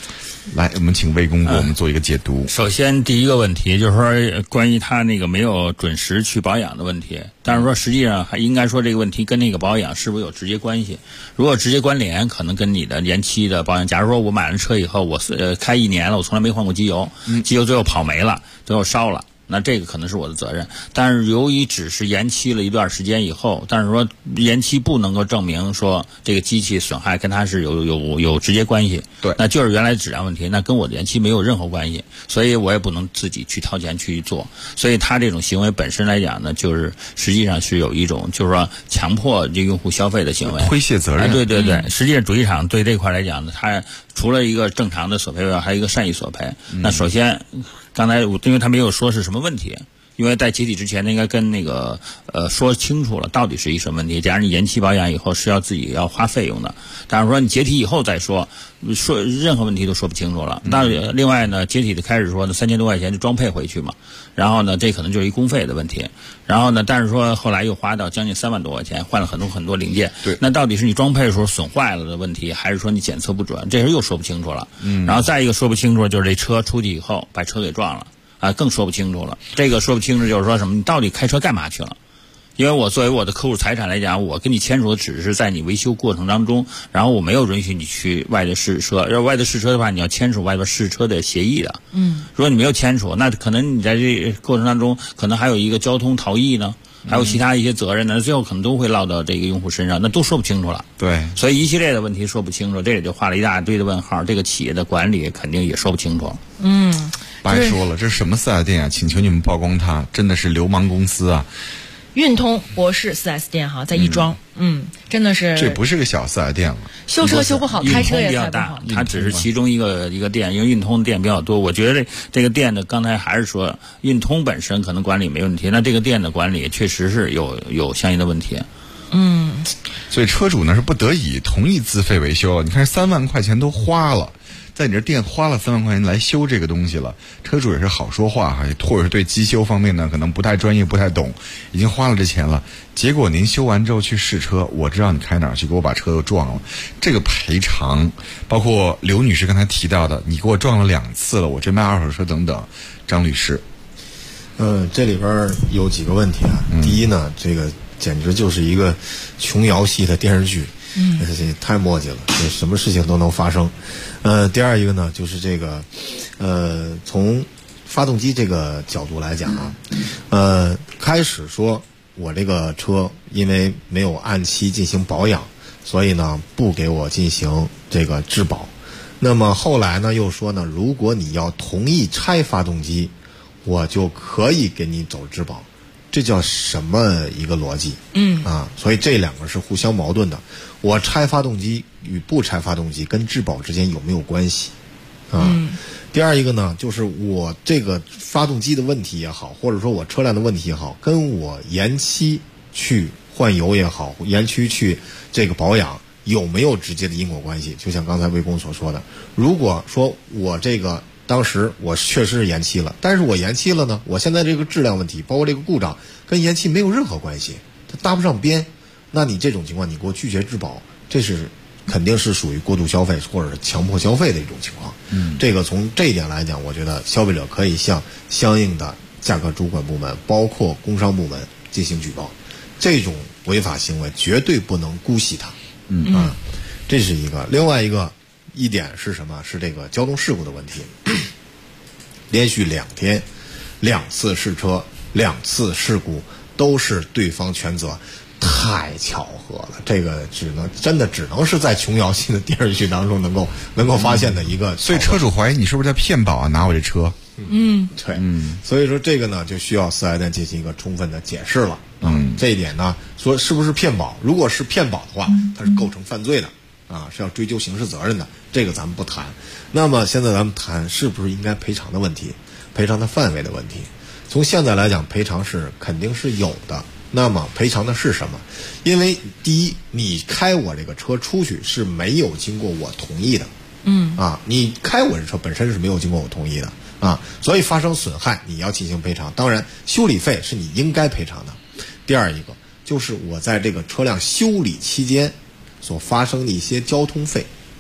来，我们请魏工给我们做一个解读。 首先，第一个问题就是说关于他那个没有准时去保养的问题，但是说实际上还应该说这个问题跟那个保养是不是有直接关系？如果直接关联，可能跟你的延期的保养。假如说我买了车以后，我开1年了，我从来没换过机油，机油最后跑没了，最后烧了。那这个可能是我的责任，但是由于只是延期了一段时间以后，但是说延期不能够证明说这个机器损害跟它是有直接关系， 对， 那就是原来质量问题，那跟我的延期没有任何关系，所以我也不能自己去掏钱去做，所以他这种行为本身来讲呢，就是实际上是有一种就是说强迫这用户消费的行为， 推卸责任。 对对对，实际上主机厂对这块来讲呢，它除了一个正常的索赔外，还有一个善意索赔。那首先，刚才因为他没有说是什么问题，因为在解体之前应该跟那个说清楚了到底是一什么问题。假如你延期保养以后是要自己要花费用的，但是说你解体以后再说任何问题都说不清楚了。那另外呢，解体的开始说呢3000多块钱就装配回去嘛，然后呢这可能就是一工费的问题，然后呢但是说后来又花到将近3万多块钱换了很多零件。 对， 那到底是你装配的时候损坏了的问题，还是说你检测不准？这时候又说不清楚了。然后再一个说不清楚就是这车出去以后把车给撞了。更说不清楚了。这个说不清楚就是说什么？你到底开车干嘛去了？因为我作为我的客户财产来讲，我跟你签署的只是在你维修过程当中，然后我没有允许你去外地试车。要外地试车的话，你要签署外边试车的协议的。如果你没有签署，那可能你在这过程当中，可能还有一个交通逃逸呢。还有其他一些责任呢，最后可能都会落到这个用户身上，那都说不清楚了。 对， 所以一系列的问题说不清楚，这里就画了一大堆的问号。这个企业的管理肯定也说不清楚。 白说了，这是什么4S店啊？请求你们曝光它，真的是流氓公司啊！ 运通博士 4S 店哈，在亦庄，真的是这不是个小4S店了。 修车修不好，开车也比较大，它只是其中一个店，因为运通店比较多。我觉得这个店呢，刚才还是说运通本身可能管理没问题，那这个店的管理确实是有相应的问题。 所以车主呢是不得已同意自费维修。你看3万块钱都花了。在你这店花了3万块钱来修这个东西了，车主也是好说话哈，或者是对机修方面呢可能不太专业不太懂，已经花了这钱了，结果您修完之后去试车，我知道你开哪儿去，给我把车又撞了，这个赔偿，包括刘女士刚才提到的，你给我撞了2次了，我这卖二手车等等，张律师， 这里边有几个问题啊。第一呢，这个简直就是一个琼瑶系的电视剧。这太墨迹了，就什么事情都能发生。第二一个呢，就是这个，从发动机这个角度来讲啊，开始说我这个车因为没有按期进行保养，所以呢不给我进行这个质保。那么后来呢又说呢，如果你要同意拆发动机，我就可以给你走质保。这叫什么一个逻辑？所以这两个是互相矛盾的。我拆发动机与不拆发动机跟质保之间有没有关系？第二一个呢，就是我这个发动机的问题也好，或者说我车辆的问题也好，跟我延期去换油也好，延期去这个保养有没有直接的因果关系？就像刚才魏工所说的，如果说我这个当时我确实是延期了，但是我延期了呢，我现在这个质量问题，包括这个故障，跟延期没有任何关系，它搭不上边。那你这种情况，你给我拒绝质保，这是肯定是属于过度消费或者是强迫消费的一种情况。这个从这一点来讲，我觉得消费者可以向相应的价格主管部门，包括工商部门进行举报。这种违法行为绝对不能姑息它。这是一个。另外一点是什么？是这个交通事故的问题。连续2天2次试车2次事故都是对方全责，太巧合了。这个真的只能是在琼瑶系的电视剧当中能够发现的一个。 所以车主怀疑你是不是在骗保啊？拿我这车。 对。所以说这个呢就需要4S店进行一个充分的解释了。这一点呢说是不是骗保？如果是骗保的话，它是构成犯罪的。是要追究刑事责任的，这个咱们不谈。那么现在咱们谈是不是应该赔偿的问题，赔偿的范围的问题。从现在来讲，赔偿是肯定是有的。那么赔偿的是什么？因为第一，你开我这个车出去是没有经过我同意的。你开我这车本身是没有经过我同意的所以发生损害你要进行赔偿。当然，修理费是你应该赔偿的。第二一个就是我在这个车辆修理期间所发生的一些交通费，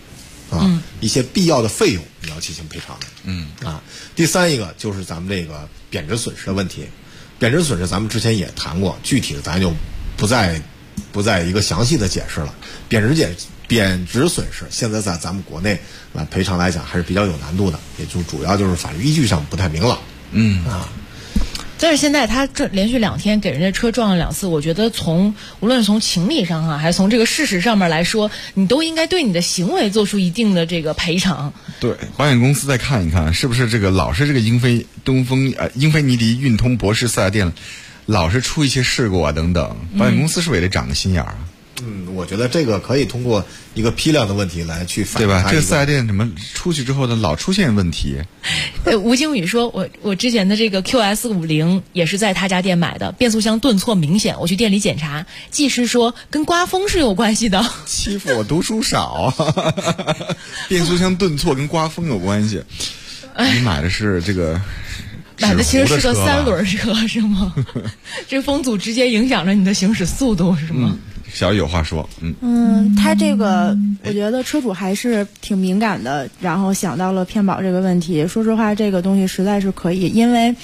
一些必要的费用你要进行赔偿的。第三一个就是咱们这个贬值损失的问题。贬值损失咱们之前也谈过，具体的咱就不再一个详细的解释了。贬值损失现在在咱们国内赔偿来讲还是比较有难度的，也就主要就是法律依据上不太明朗。 但是现在他这连续2天给人家车撞了2次，我觉得无论是从情理上还是从这个事实上面来说，你都应该对你的行为做出一定的这个赔偿。 对，保险公司再看一看，是不是这个老是这个英菲尼迪运通博士4S店老是出一些事故等等，保险公司是不是也得长个心眼儿啊？ 我觉得这个可以通过一个批量的问题来去反映， 对吧？这个4S店怎么出去之后呢，老出现问题？ 吴靖宇说，我之前的这个 QS50也是在他家店买的，变速箱顿挫明显，我去店里检查，技师说跟刮风是有关系的。 欺负我读书少，变速箱顿挫跟刮风有关系。你买的是这个？ 买的其实是个3轮车是吗？这风阻直接影响着你的行驶速度是吗？ 小雨有话说。 他这个我觉得车主还是挺敏感的，然后想到了骗保这个问题。说实话，这个东西实在是可以，因为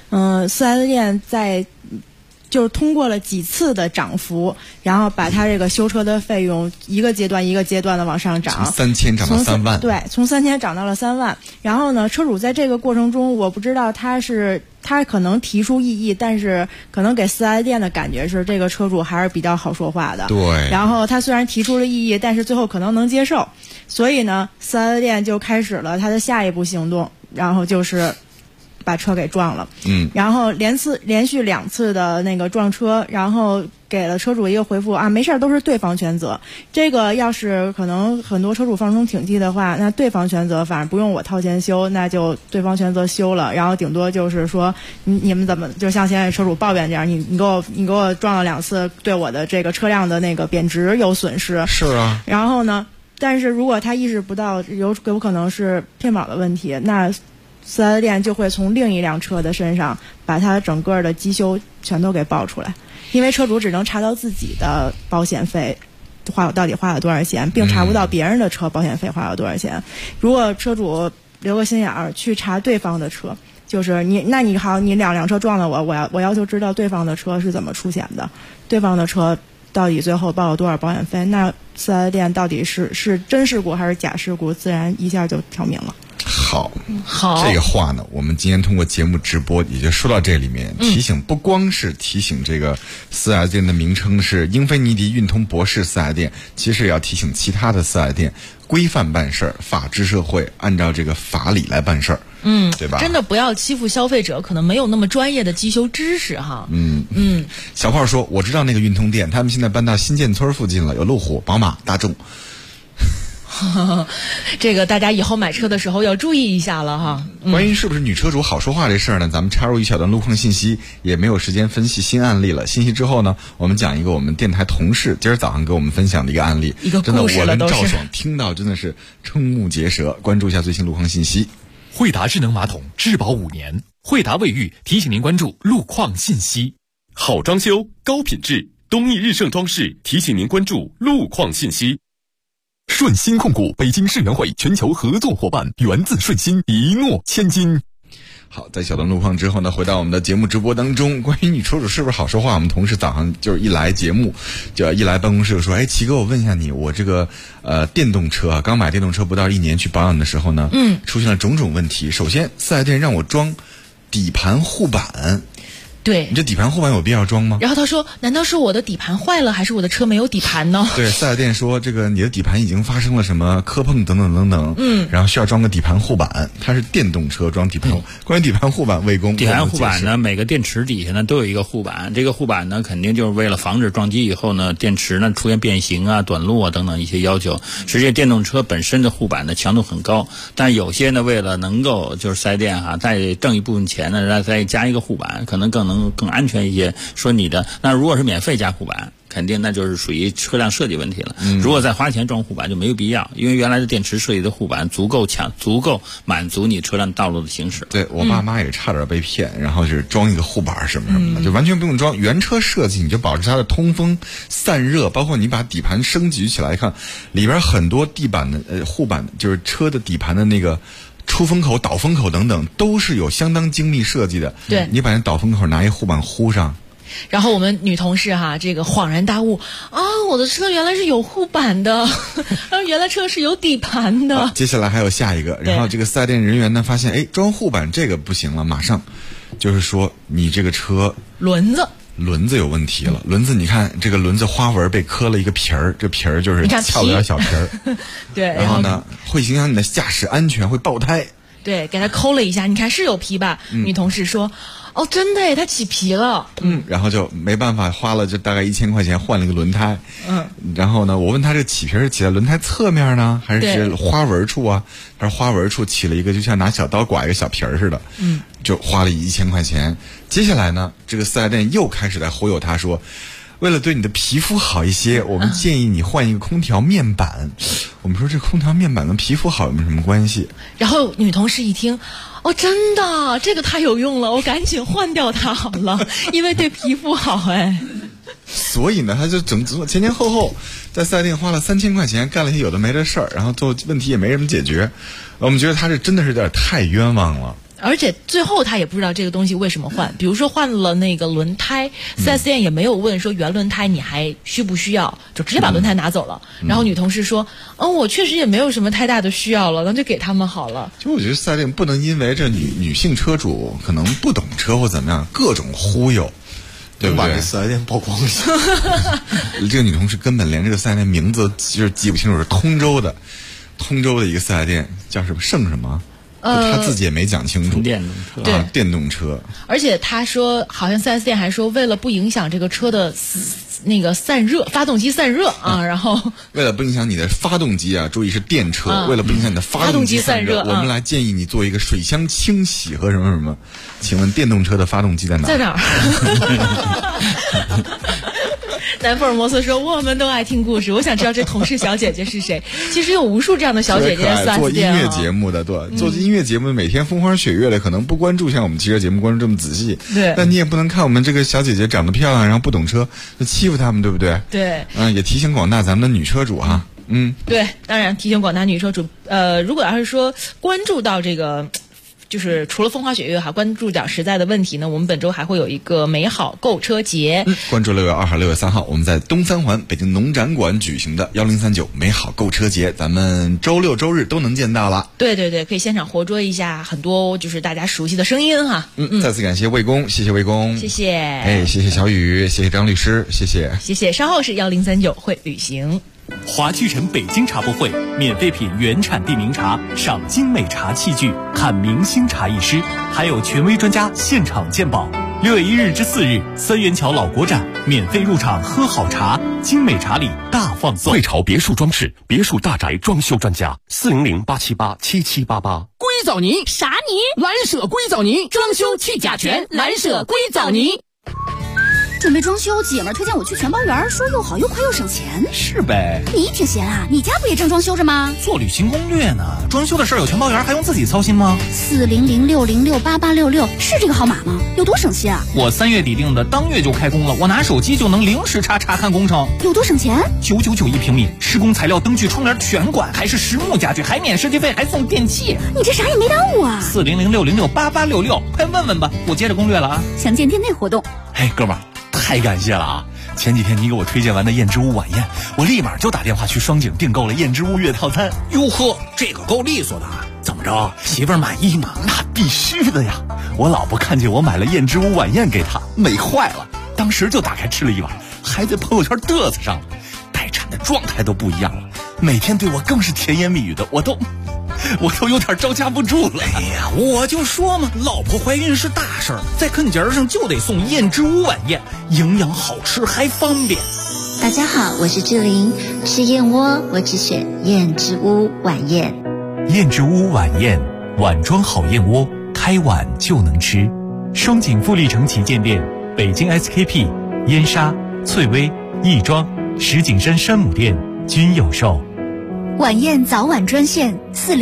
4S店就是通过了几次的涨幅，然后把它这个修车的费用一个阶段一个阶段的往上涨， 从3000涨到3万。 对，从3000涨到了3万。然后呢，车主在这个过程中，我不知道他可能提出异议，但是可能给4S店的感觉是这个车主还是比较好说话的。 对。 然后他虽然提出了异议，但是最后可能能接受，所以呢，4S店就开始了他的下一步行动，然后就是把车给撞了。然后连续2次的那个撞车，然后给了车主一个回复啊，没事儿，都是对方全责。这个要是可能很多车主放松警惕的话，那对方全责，反正不用我掏钱修，那就对方全责修了，然后顶多就是说你们怎么就像现在车主抱怨这样，你给我撞了2次，对我的这个车辆的那个贬值有损失。 是啊。 然后呢，但是如果他意识不到有可能是骗保的问题，那4S店就会从另一辆车的身上把它整个的机修全都给报出来，因为车主只能查到自己的保险费到底花了多少钱，并查不到别人的车保险费花了多少钱。如果车主留个心眼儿去查对方的车，就是你两辆车撞了我要求知道对方的车是怎么出险的，对方的车到底最后报了多少保险费，那4S店到底是真事故还是假事故，自然一下就挑明了。 好，这个话呢，我们今天通过节目直播也就说到这里面，提醒不光是提醒这个4S店的名称是英菲尼迪运通博士4S店，其实也要提醒其他的4S店规范办事儿，法治社会，按照这个法理来办事儿。对吧？ 真的不要欺负消费者，可能没有那么专业的机修知识哈。 小胖说，我知道那个运通店，他们现在搬到新建村附近了，有路虎、宝马、大众。 这个大家以后买车的时候要注意一下了哈。 关于是不是女车主好说话这事儿呢，咱们插入一小段路况信息，也没有时间分析新案例了。信息之后呢，我们讲一个我们电台同事今儿早上给我们分享的一个案例， 一个故事了都是。真的，我跟赵爽听到真的是瞠目结舌。关注一下最新路况信息。 惠达智能马桶质保5年，惠达卫浴提醒您关注路况信息。 好装修，高品质，东义日盛装饰提醒您关注路况信息。 顺鑫控股北京世园会全球合作伙伴，源自顺鑫，一诺千金。 好，在小段路况之后呢，回到我们的节目直播当中。关于女车主是不是好说话，我们同事早上就是一来节目，就一来办公室就说：“哎，齐哥，我问一下你，我这个电动车啊，刚买电动车不到1年去保养的时候呢，出现了种种问题。首先，4S店让我装底盘护板。” 对， 你这底盘护板有必要装吗？ 然后他说，难道是我的底盘坏了，还是我的车没有底盘呢？ 对，4S店说这个你的底盘已经发生了什么磕碰等等等等，然后需要装个底盘护板。它是电动车装底盘护板。关于底盘护板，魏工， 底盘护板呢，每个电池底下呢都有一个护板，这个护板呢肯定就是为了防止撞击以后呢电池呢出现变形啊、短路啊等等一些要求。实际电动车本身的护板的强度很高，但有些呢为了能够就是4S店再挣一部分钱呢，再加一个护板，可能更能能更安全一些。说你的那如果是免费加护板，肯定那就是属于车辆设计问题了。如果再花钱装护板就没有必要，因为原来的电池设计的护板足够强，足够满足你车辆道路的行驶。 对，我爸妈也差点被骗，然后就是装一个护板什么什么的，就完全不用装。原车设计你就保持它的通风散热，包括你把底盘升级起来看，里边很多地板的护板，就是车的底盘的那个出风口、导风口等等，都是有相当精密设计的。 对， 你把那导风口拿一护板糊上。 然后我们女同事这个恍然大悟啊，我的车原来是有护板的，原来车是有底盘的。 接下来还有下一个，然后这个四 S 店人员呢发现，哎，装护板这个不行了，马上就是说你这个车轮子有问题了。轮子你看这个轮子花纹被磕了一个皮儿，这皮儿就是翘了点小皮儿。 对， 然后呢会影响你的驾驶安全，会爆胎。 对，给他抠了一下，你看是有皮吧？女同事说。哦，真的耶，它起皮了。 然后就没办法，花了就大概1000块钱换了一个轮胎。然后呢，我问他这起皮是起在轮胎侧面呢，还是花纹处啊？他说花纹处起了一个就像拿小刀刮一个小皮儿似的。就花了1000块钱。接下来呢，这个四 S 店又开始来忽悠他说，为了对你的皮肤好一些，我们建议你换一个空调面板。我们说这空调面板跟皮肤好有没有什么关系？然后女同事一听。 哦，真的，这个太有用了，我赶紧换掉它好了，因为对皮肤好哎。 所以呢，他就前前后后在四 S 店花了3000块钱，干了些有的没的事儿，然后最后问题也没什么解决。我们觉得他这真的是有点太冤枉了。 而且最后他也不知道这个东西为什么换，比如说换了那个轮胎，4S店也没有问说原轮胎你还需不需要，就直接把轮胎拿走了。然后女同事说，我确实也没有什么太大的需要了，那就给他们好了。 就我觉得4S店不能因为这女性车主可能不懂车或怎么样，各种忽悠，对不对？ 把这4S店曝光一下。 这个女同事根本连这个4S店名字就是记不清楚，是通州的一个4S店，叫什么盛什么。他自己也没讲清楚。 电动车， 电动车。 而且他说，好像4S店还说，为了不影响这个车的那个散热，发动机散热然后为了不影响你的发动机注意是电车，为了不影响你的发动机散热，我们来建议你做一个水箱清洗和什么什么。请问电动车的发动机在哪？ 在哪儿？南福尔摩斯说：“我们都爱听故事，我想知道这同事小姐姐是谁。其实有无数这样的小姐姐在做音乐节目的，对，做音乐节目每天风花雪月的，可能不关注像我们汽车节目关注这么仔细。 对， 但你也不能看我们这个小姐姐长得漂亮，然后不懂车，就欺负他们，对不对？ 对， 也提醒广大咱们的女车主哈。 对，当然提醒广大女车主，如果要是说关注到这个。”就是除了风花雪月关注点实在的问题呢，我们本周还会有一个美好购车节。 关注6月2号、6月3号，我们在东三环北京农展馆举行的1039美好购车节，咱们周六周日都能见到了。 对对对，可以现场活捉一下很多就是大家熟悉的声音哈。 再次感谢魏工，谢谢魏工， 谢谢。 谢谢小雨，谢谢张律师，谢谢。 谢谢。稍后是1039会旅行。 华聚城北京茶博会，免费品原产地名茶，赏精美茶器具，看明星茶艺师，还有权威专家现场鉴宝。6月1日至4日，三元桥老国展，免费入场喝好茶，精美茶礼大放送。 汇潮别墅装饰，别墅大宅装修专家，400-878-7788。 硅藻泥啥泥？蓝舍硅藻泥，装修去甲醛，蓝舍硅藻泥。 准备装修，姐们儿推荐我去全包园，说又好又快又省钱。 是呗。 你挺闲啊，你家不也正装修着吗？ 做旅行攻略呢，装修的事儿有全包园，还用自己操心吗 ？400-606-8866是这个号码吗？有多省心啊？ 我3月底定的，当月就开工了，我拿手机就能零时查看工程。 有多省钱 ？999一平米，施工材料、灯具、窗帘全管，还是实木家具，还免设计费，还送电器。 你这啥也没耽误啊 ！400-606-8866，快问问吧，我接着攻略了啊。 详见店内活动。 嘿，哥们儿。太感谢了啊！前几天你给我推荐完的燕之屋晚宴，我立马就打电话去双井订购了燕之屋月套餐。 哟呵，这个够利索的。怎么着，媳妇儿满意吗？ 那必须的呀！我老婆看见我买了燕之屋晚宴给她，美坏了，当时就打开吃了一碗，还在朋友圈嘚瑟上了。待产的状态都不一样了，每天对我更是甜言蜜语的，我都有点招架不住了。 哎呀，我就说嘛，老婆怀孕是大事儿，在坑节上就得送燕之屋晚宴，营养好吃还方便。 大家好，我是志玲，吃燕窝我只选燕之屋晚宴。 燕之屋晚宴，碗装好燕窝，开碗就能吃。 双井富力城旗舰店、北京 SKP、燕莎、翠微、亦庄、石景山山姆店均有售。 晚宴早晚专线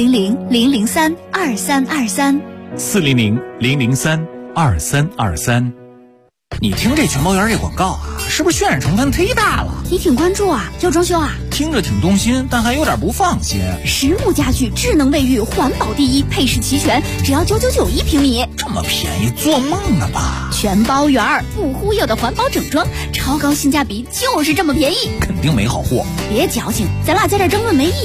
400-003-2323，400-003-2323。 你听这全包园这广告啊，是不是渲染成分忒大了？ 你挺关注啊，就装修啊？ 听着挺动心，但还有点不放心。 实木家具，智能卫浴，环保第一，配饰齐全，只要999一平米， 这么便宜，做梦呢吧？ 全包园不忽悠的环保整装，超高性价比，就是这么便宜， 肯定没好货。 别矫情，咱俩在这争论没意义。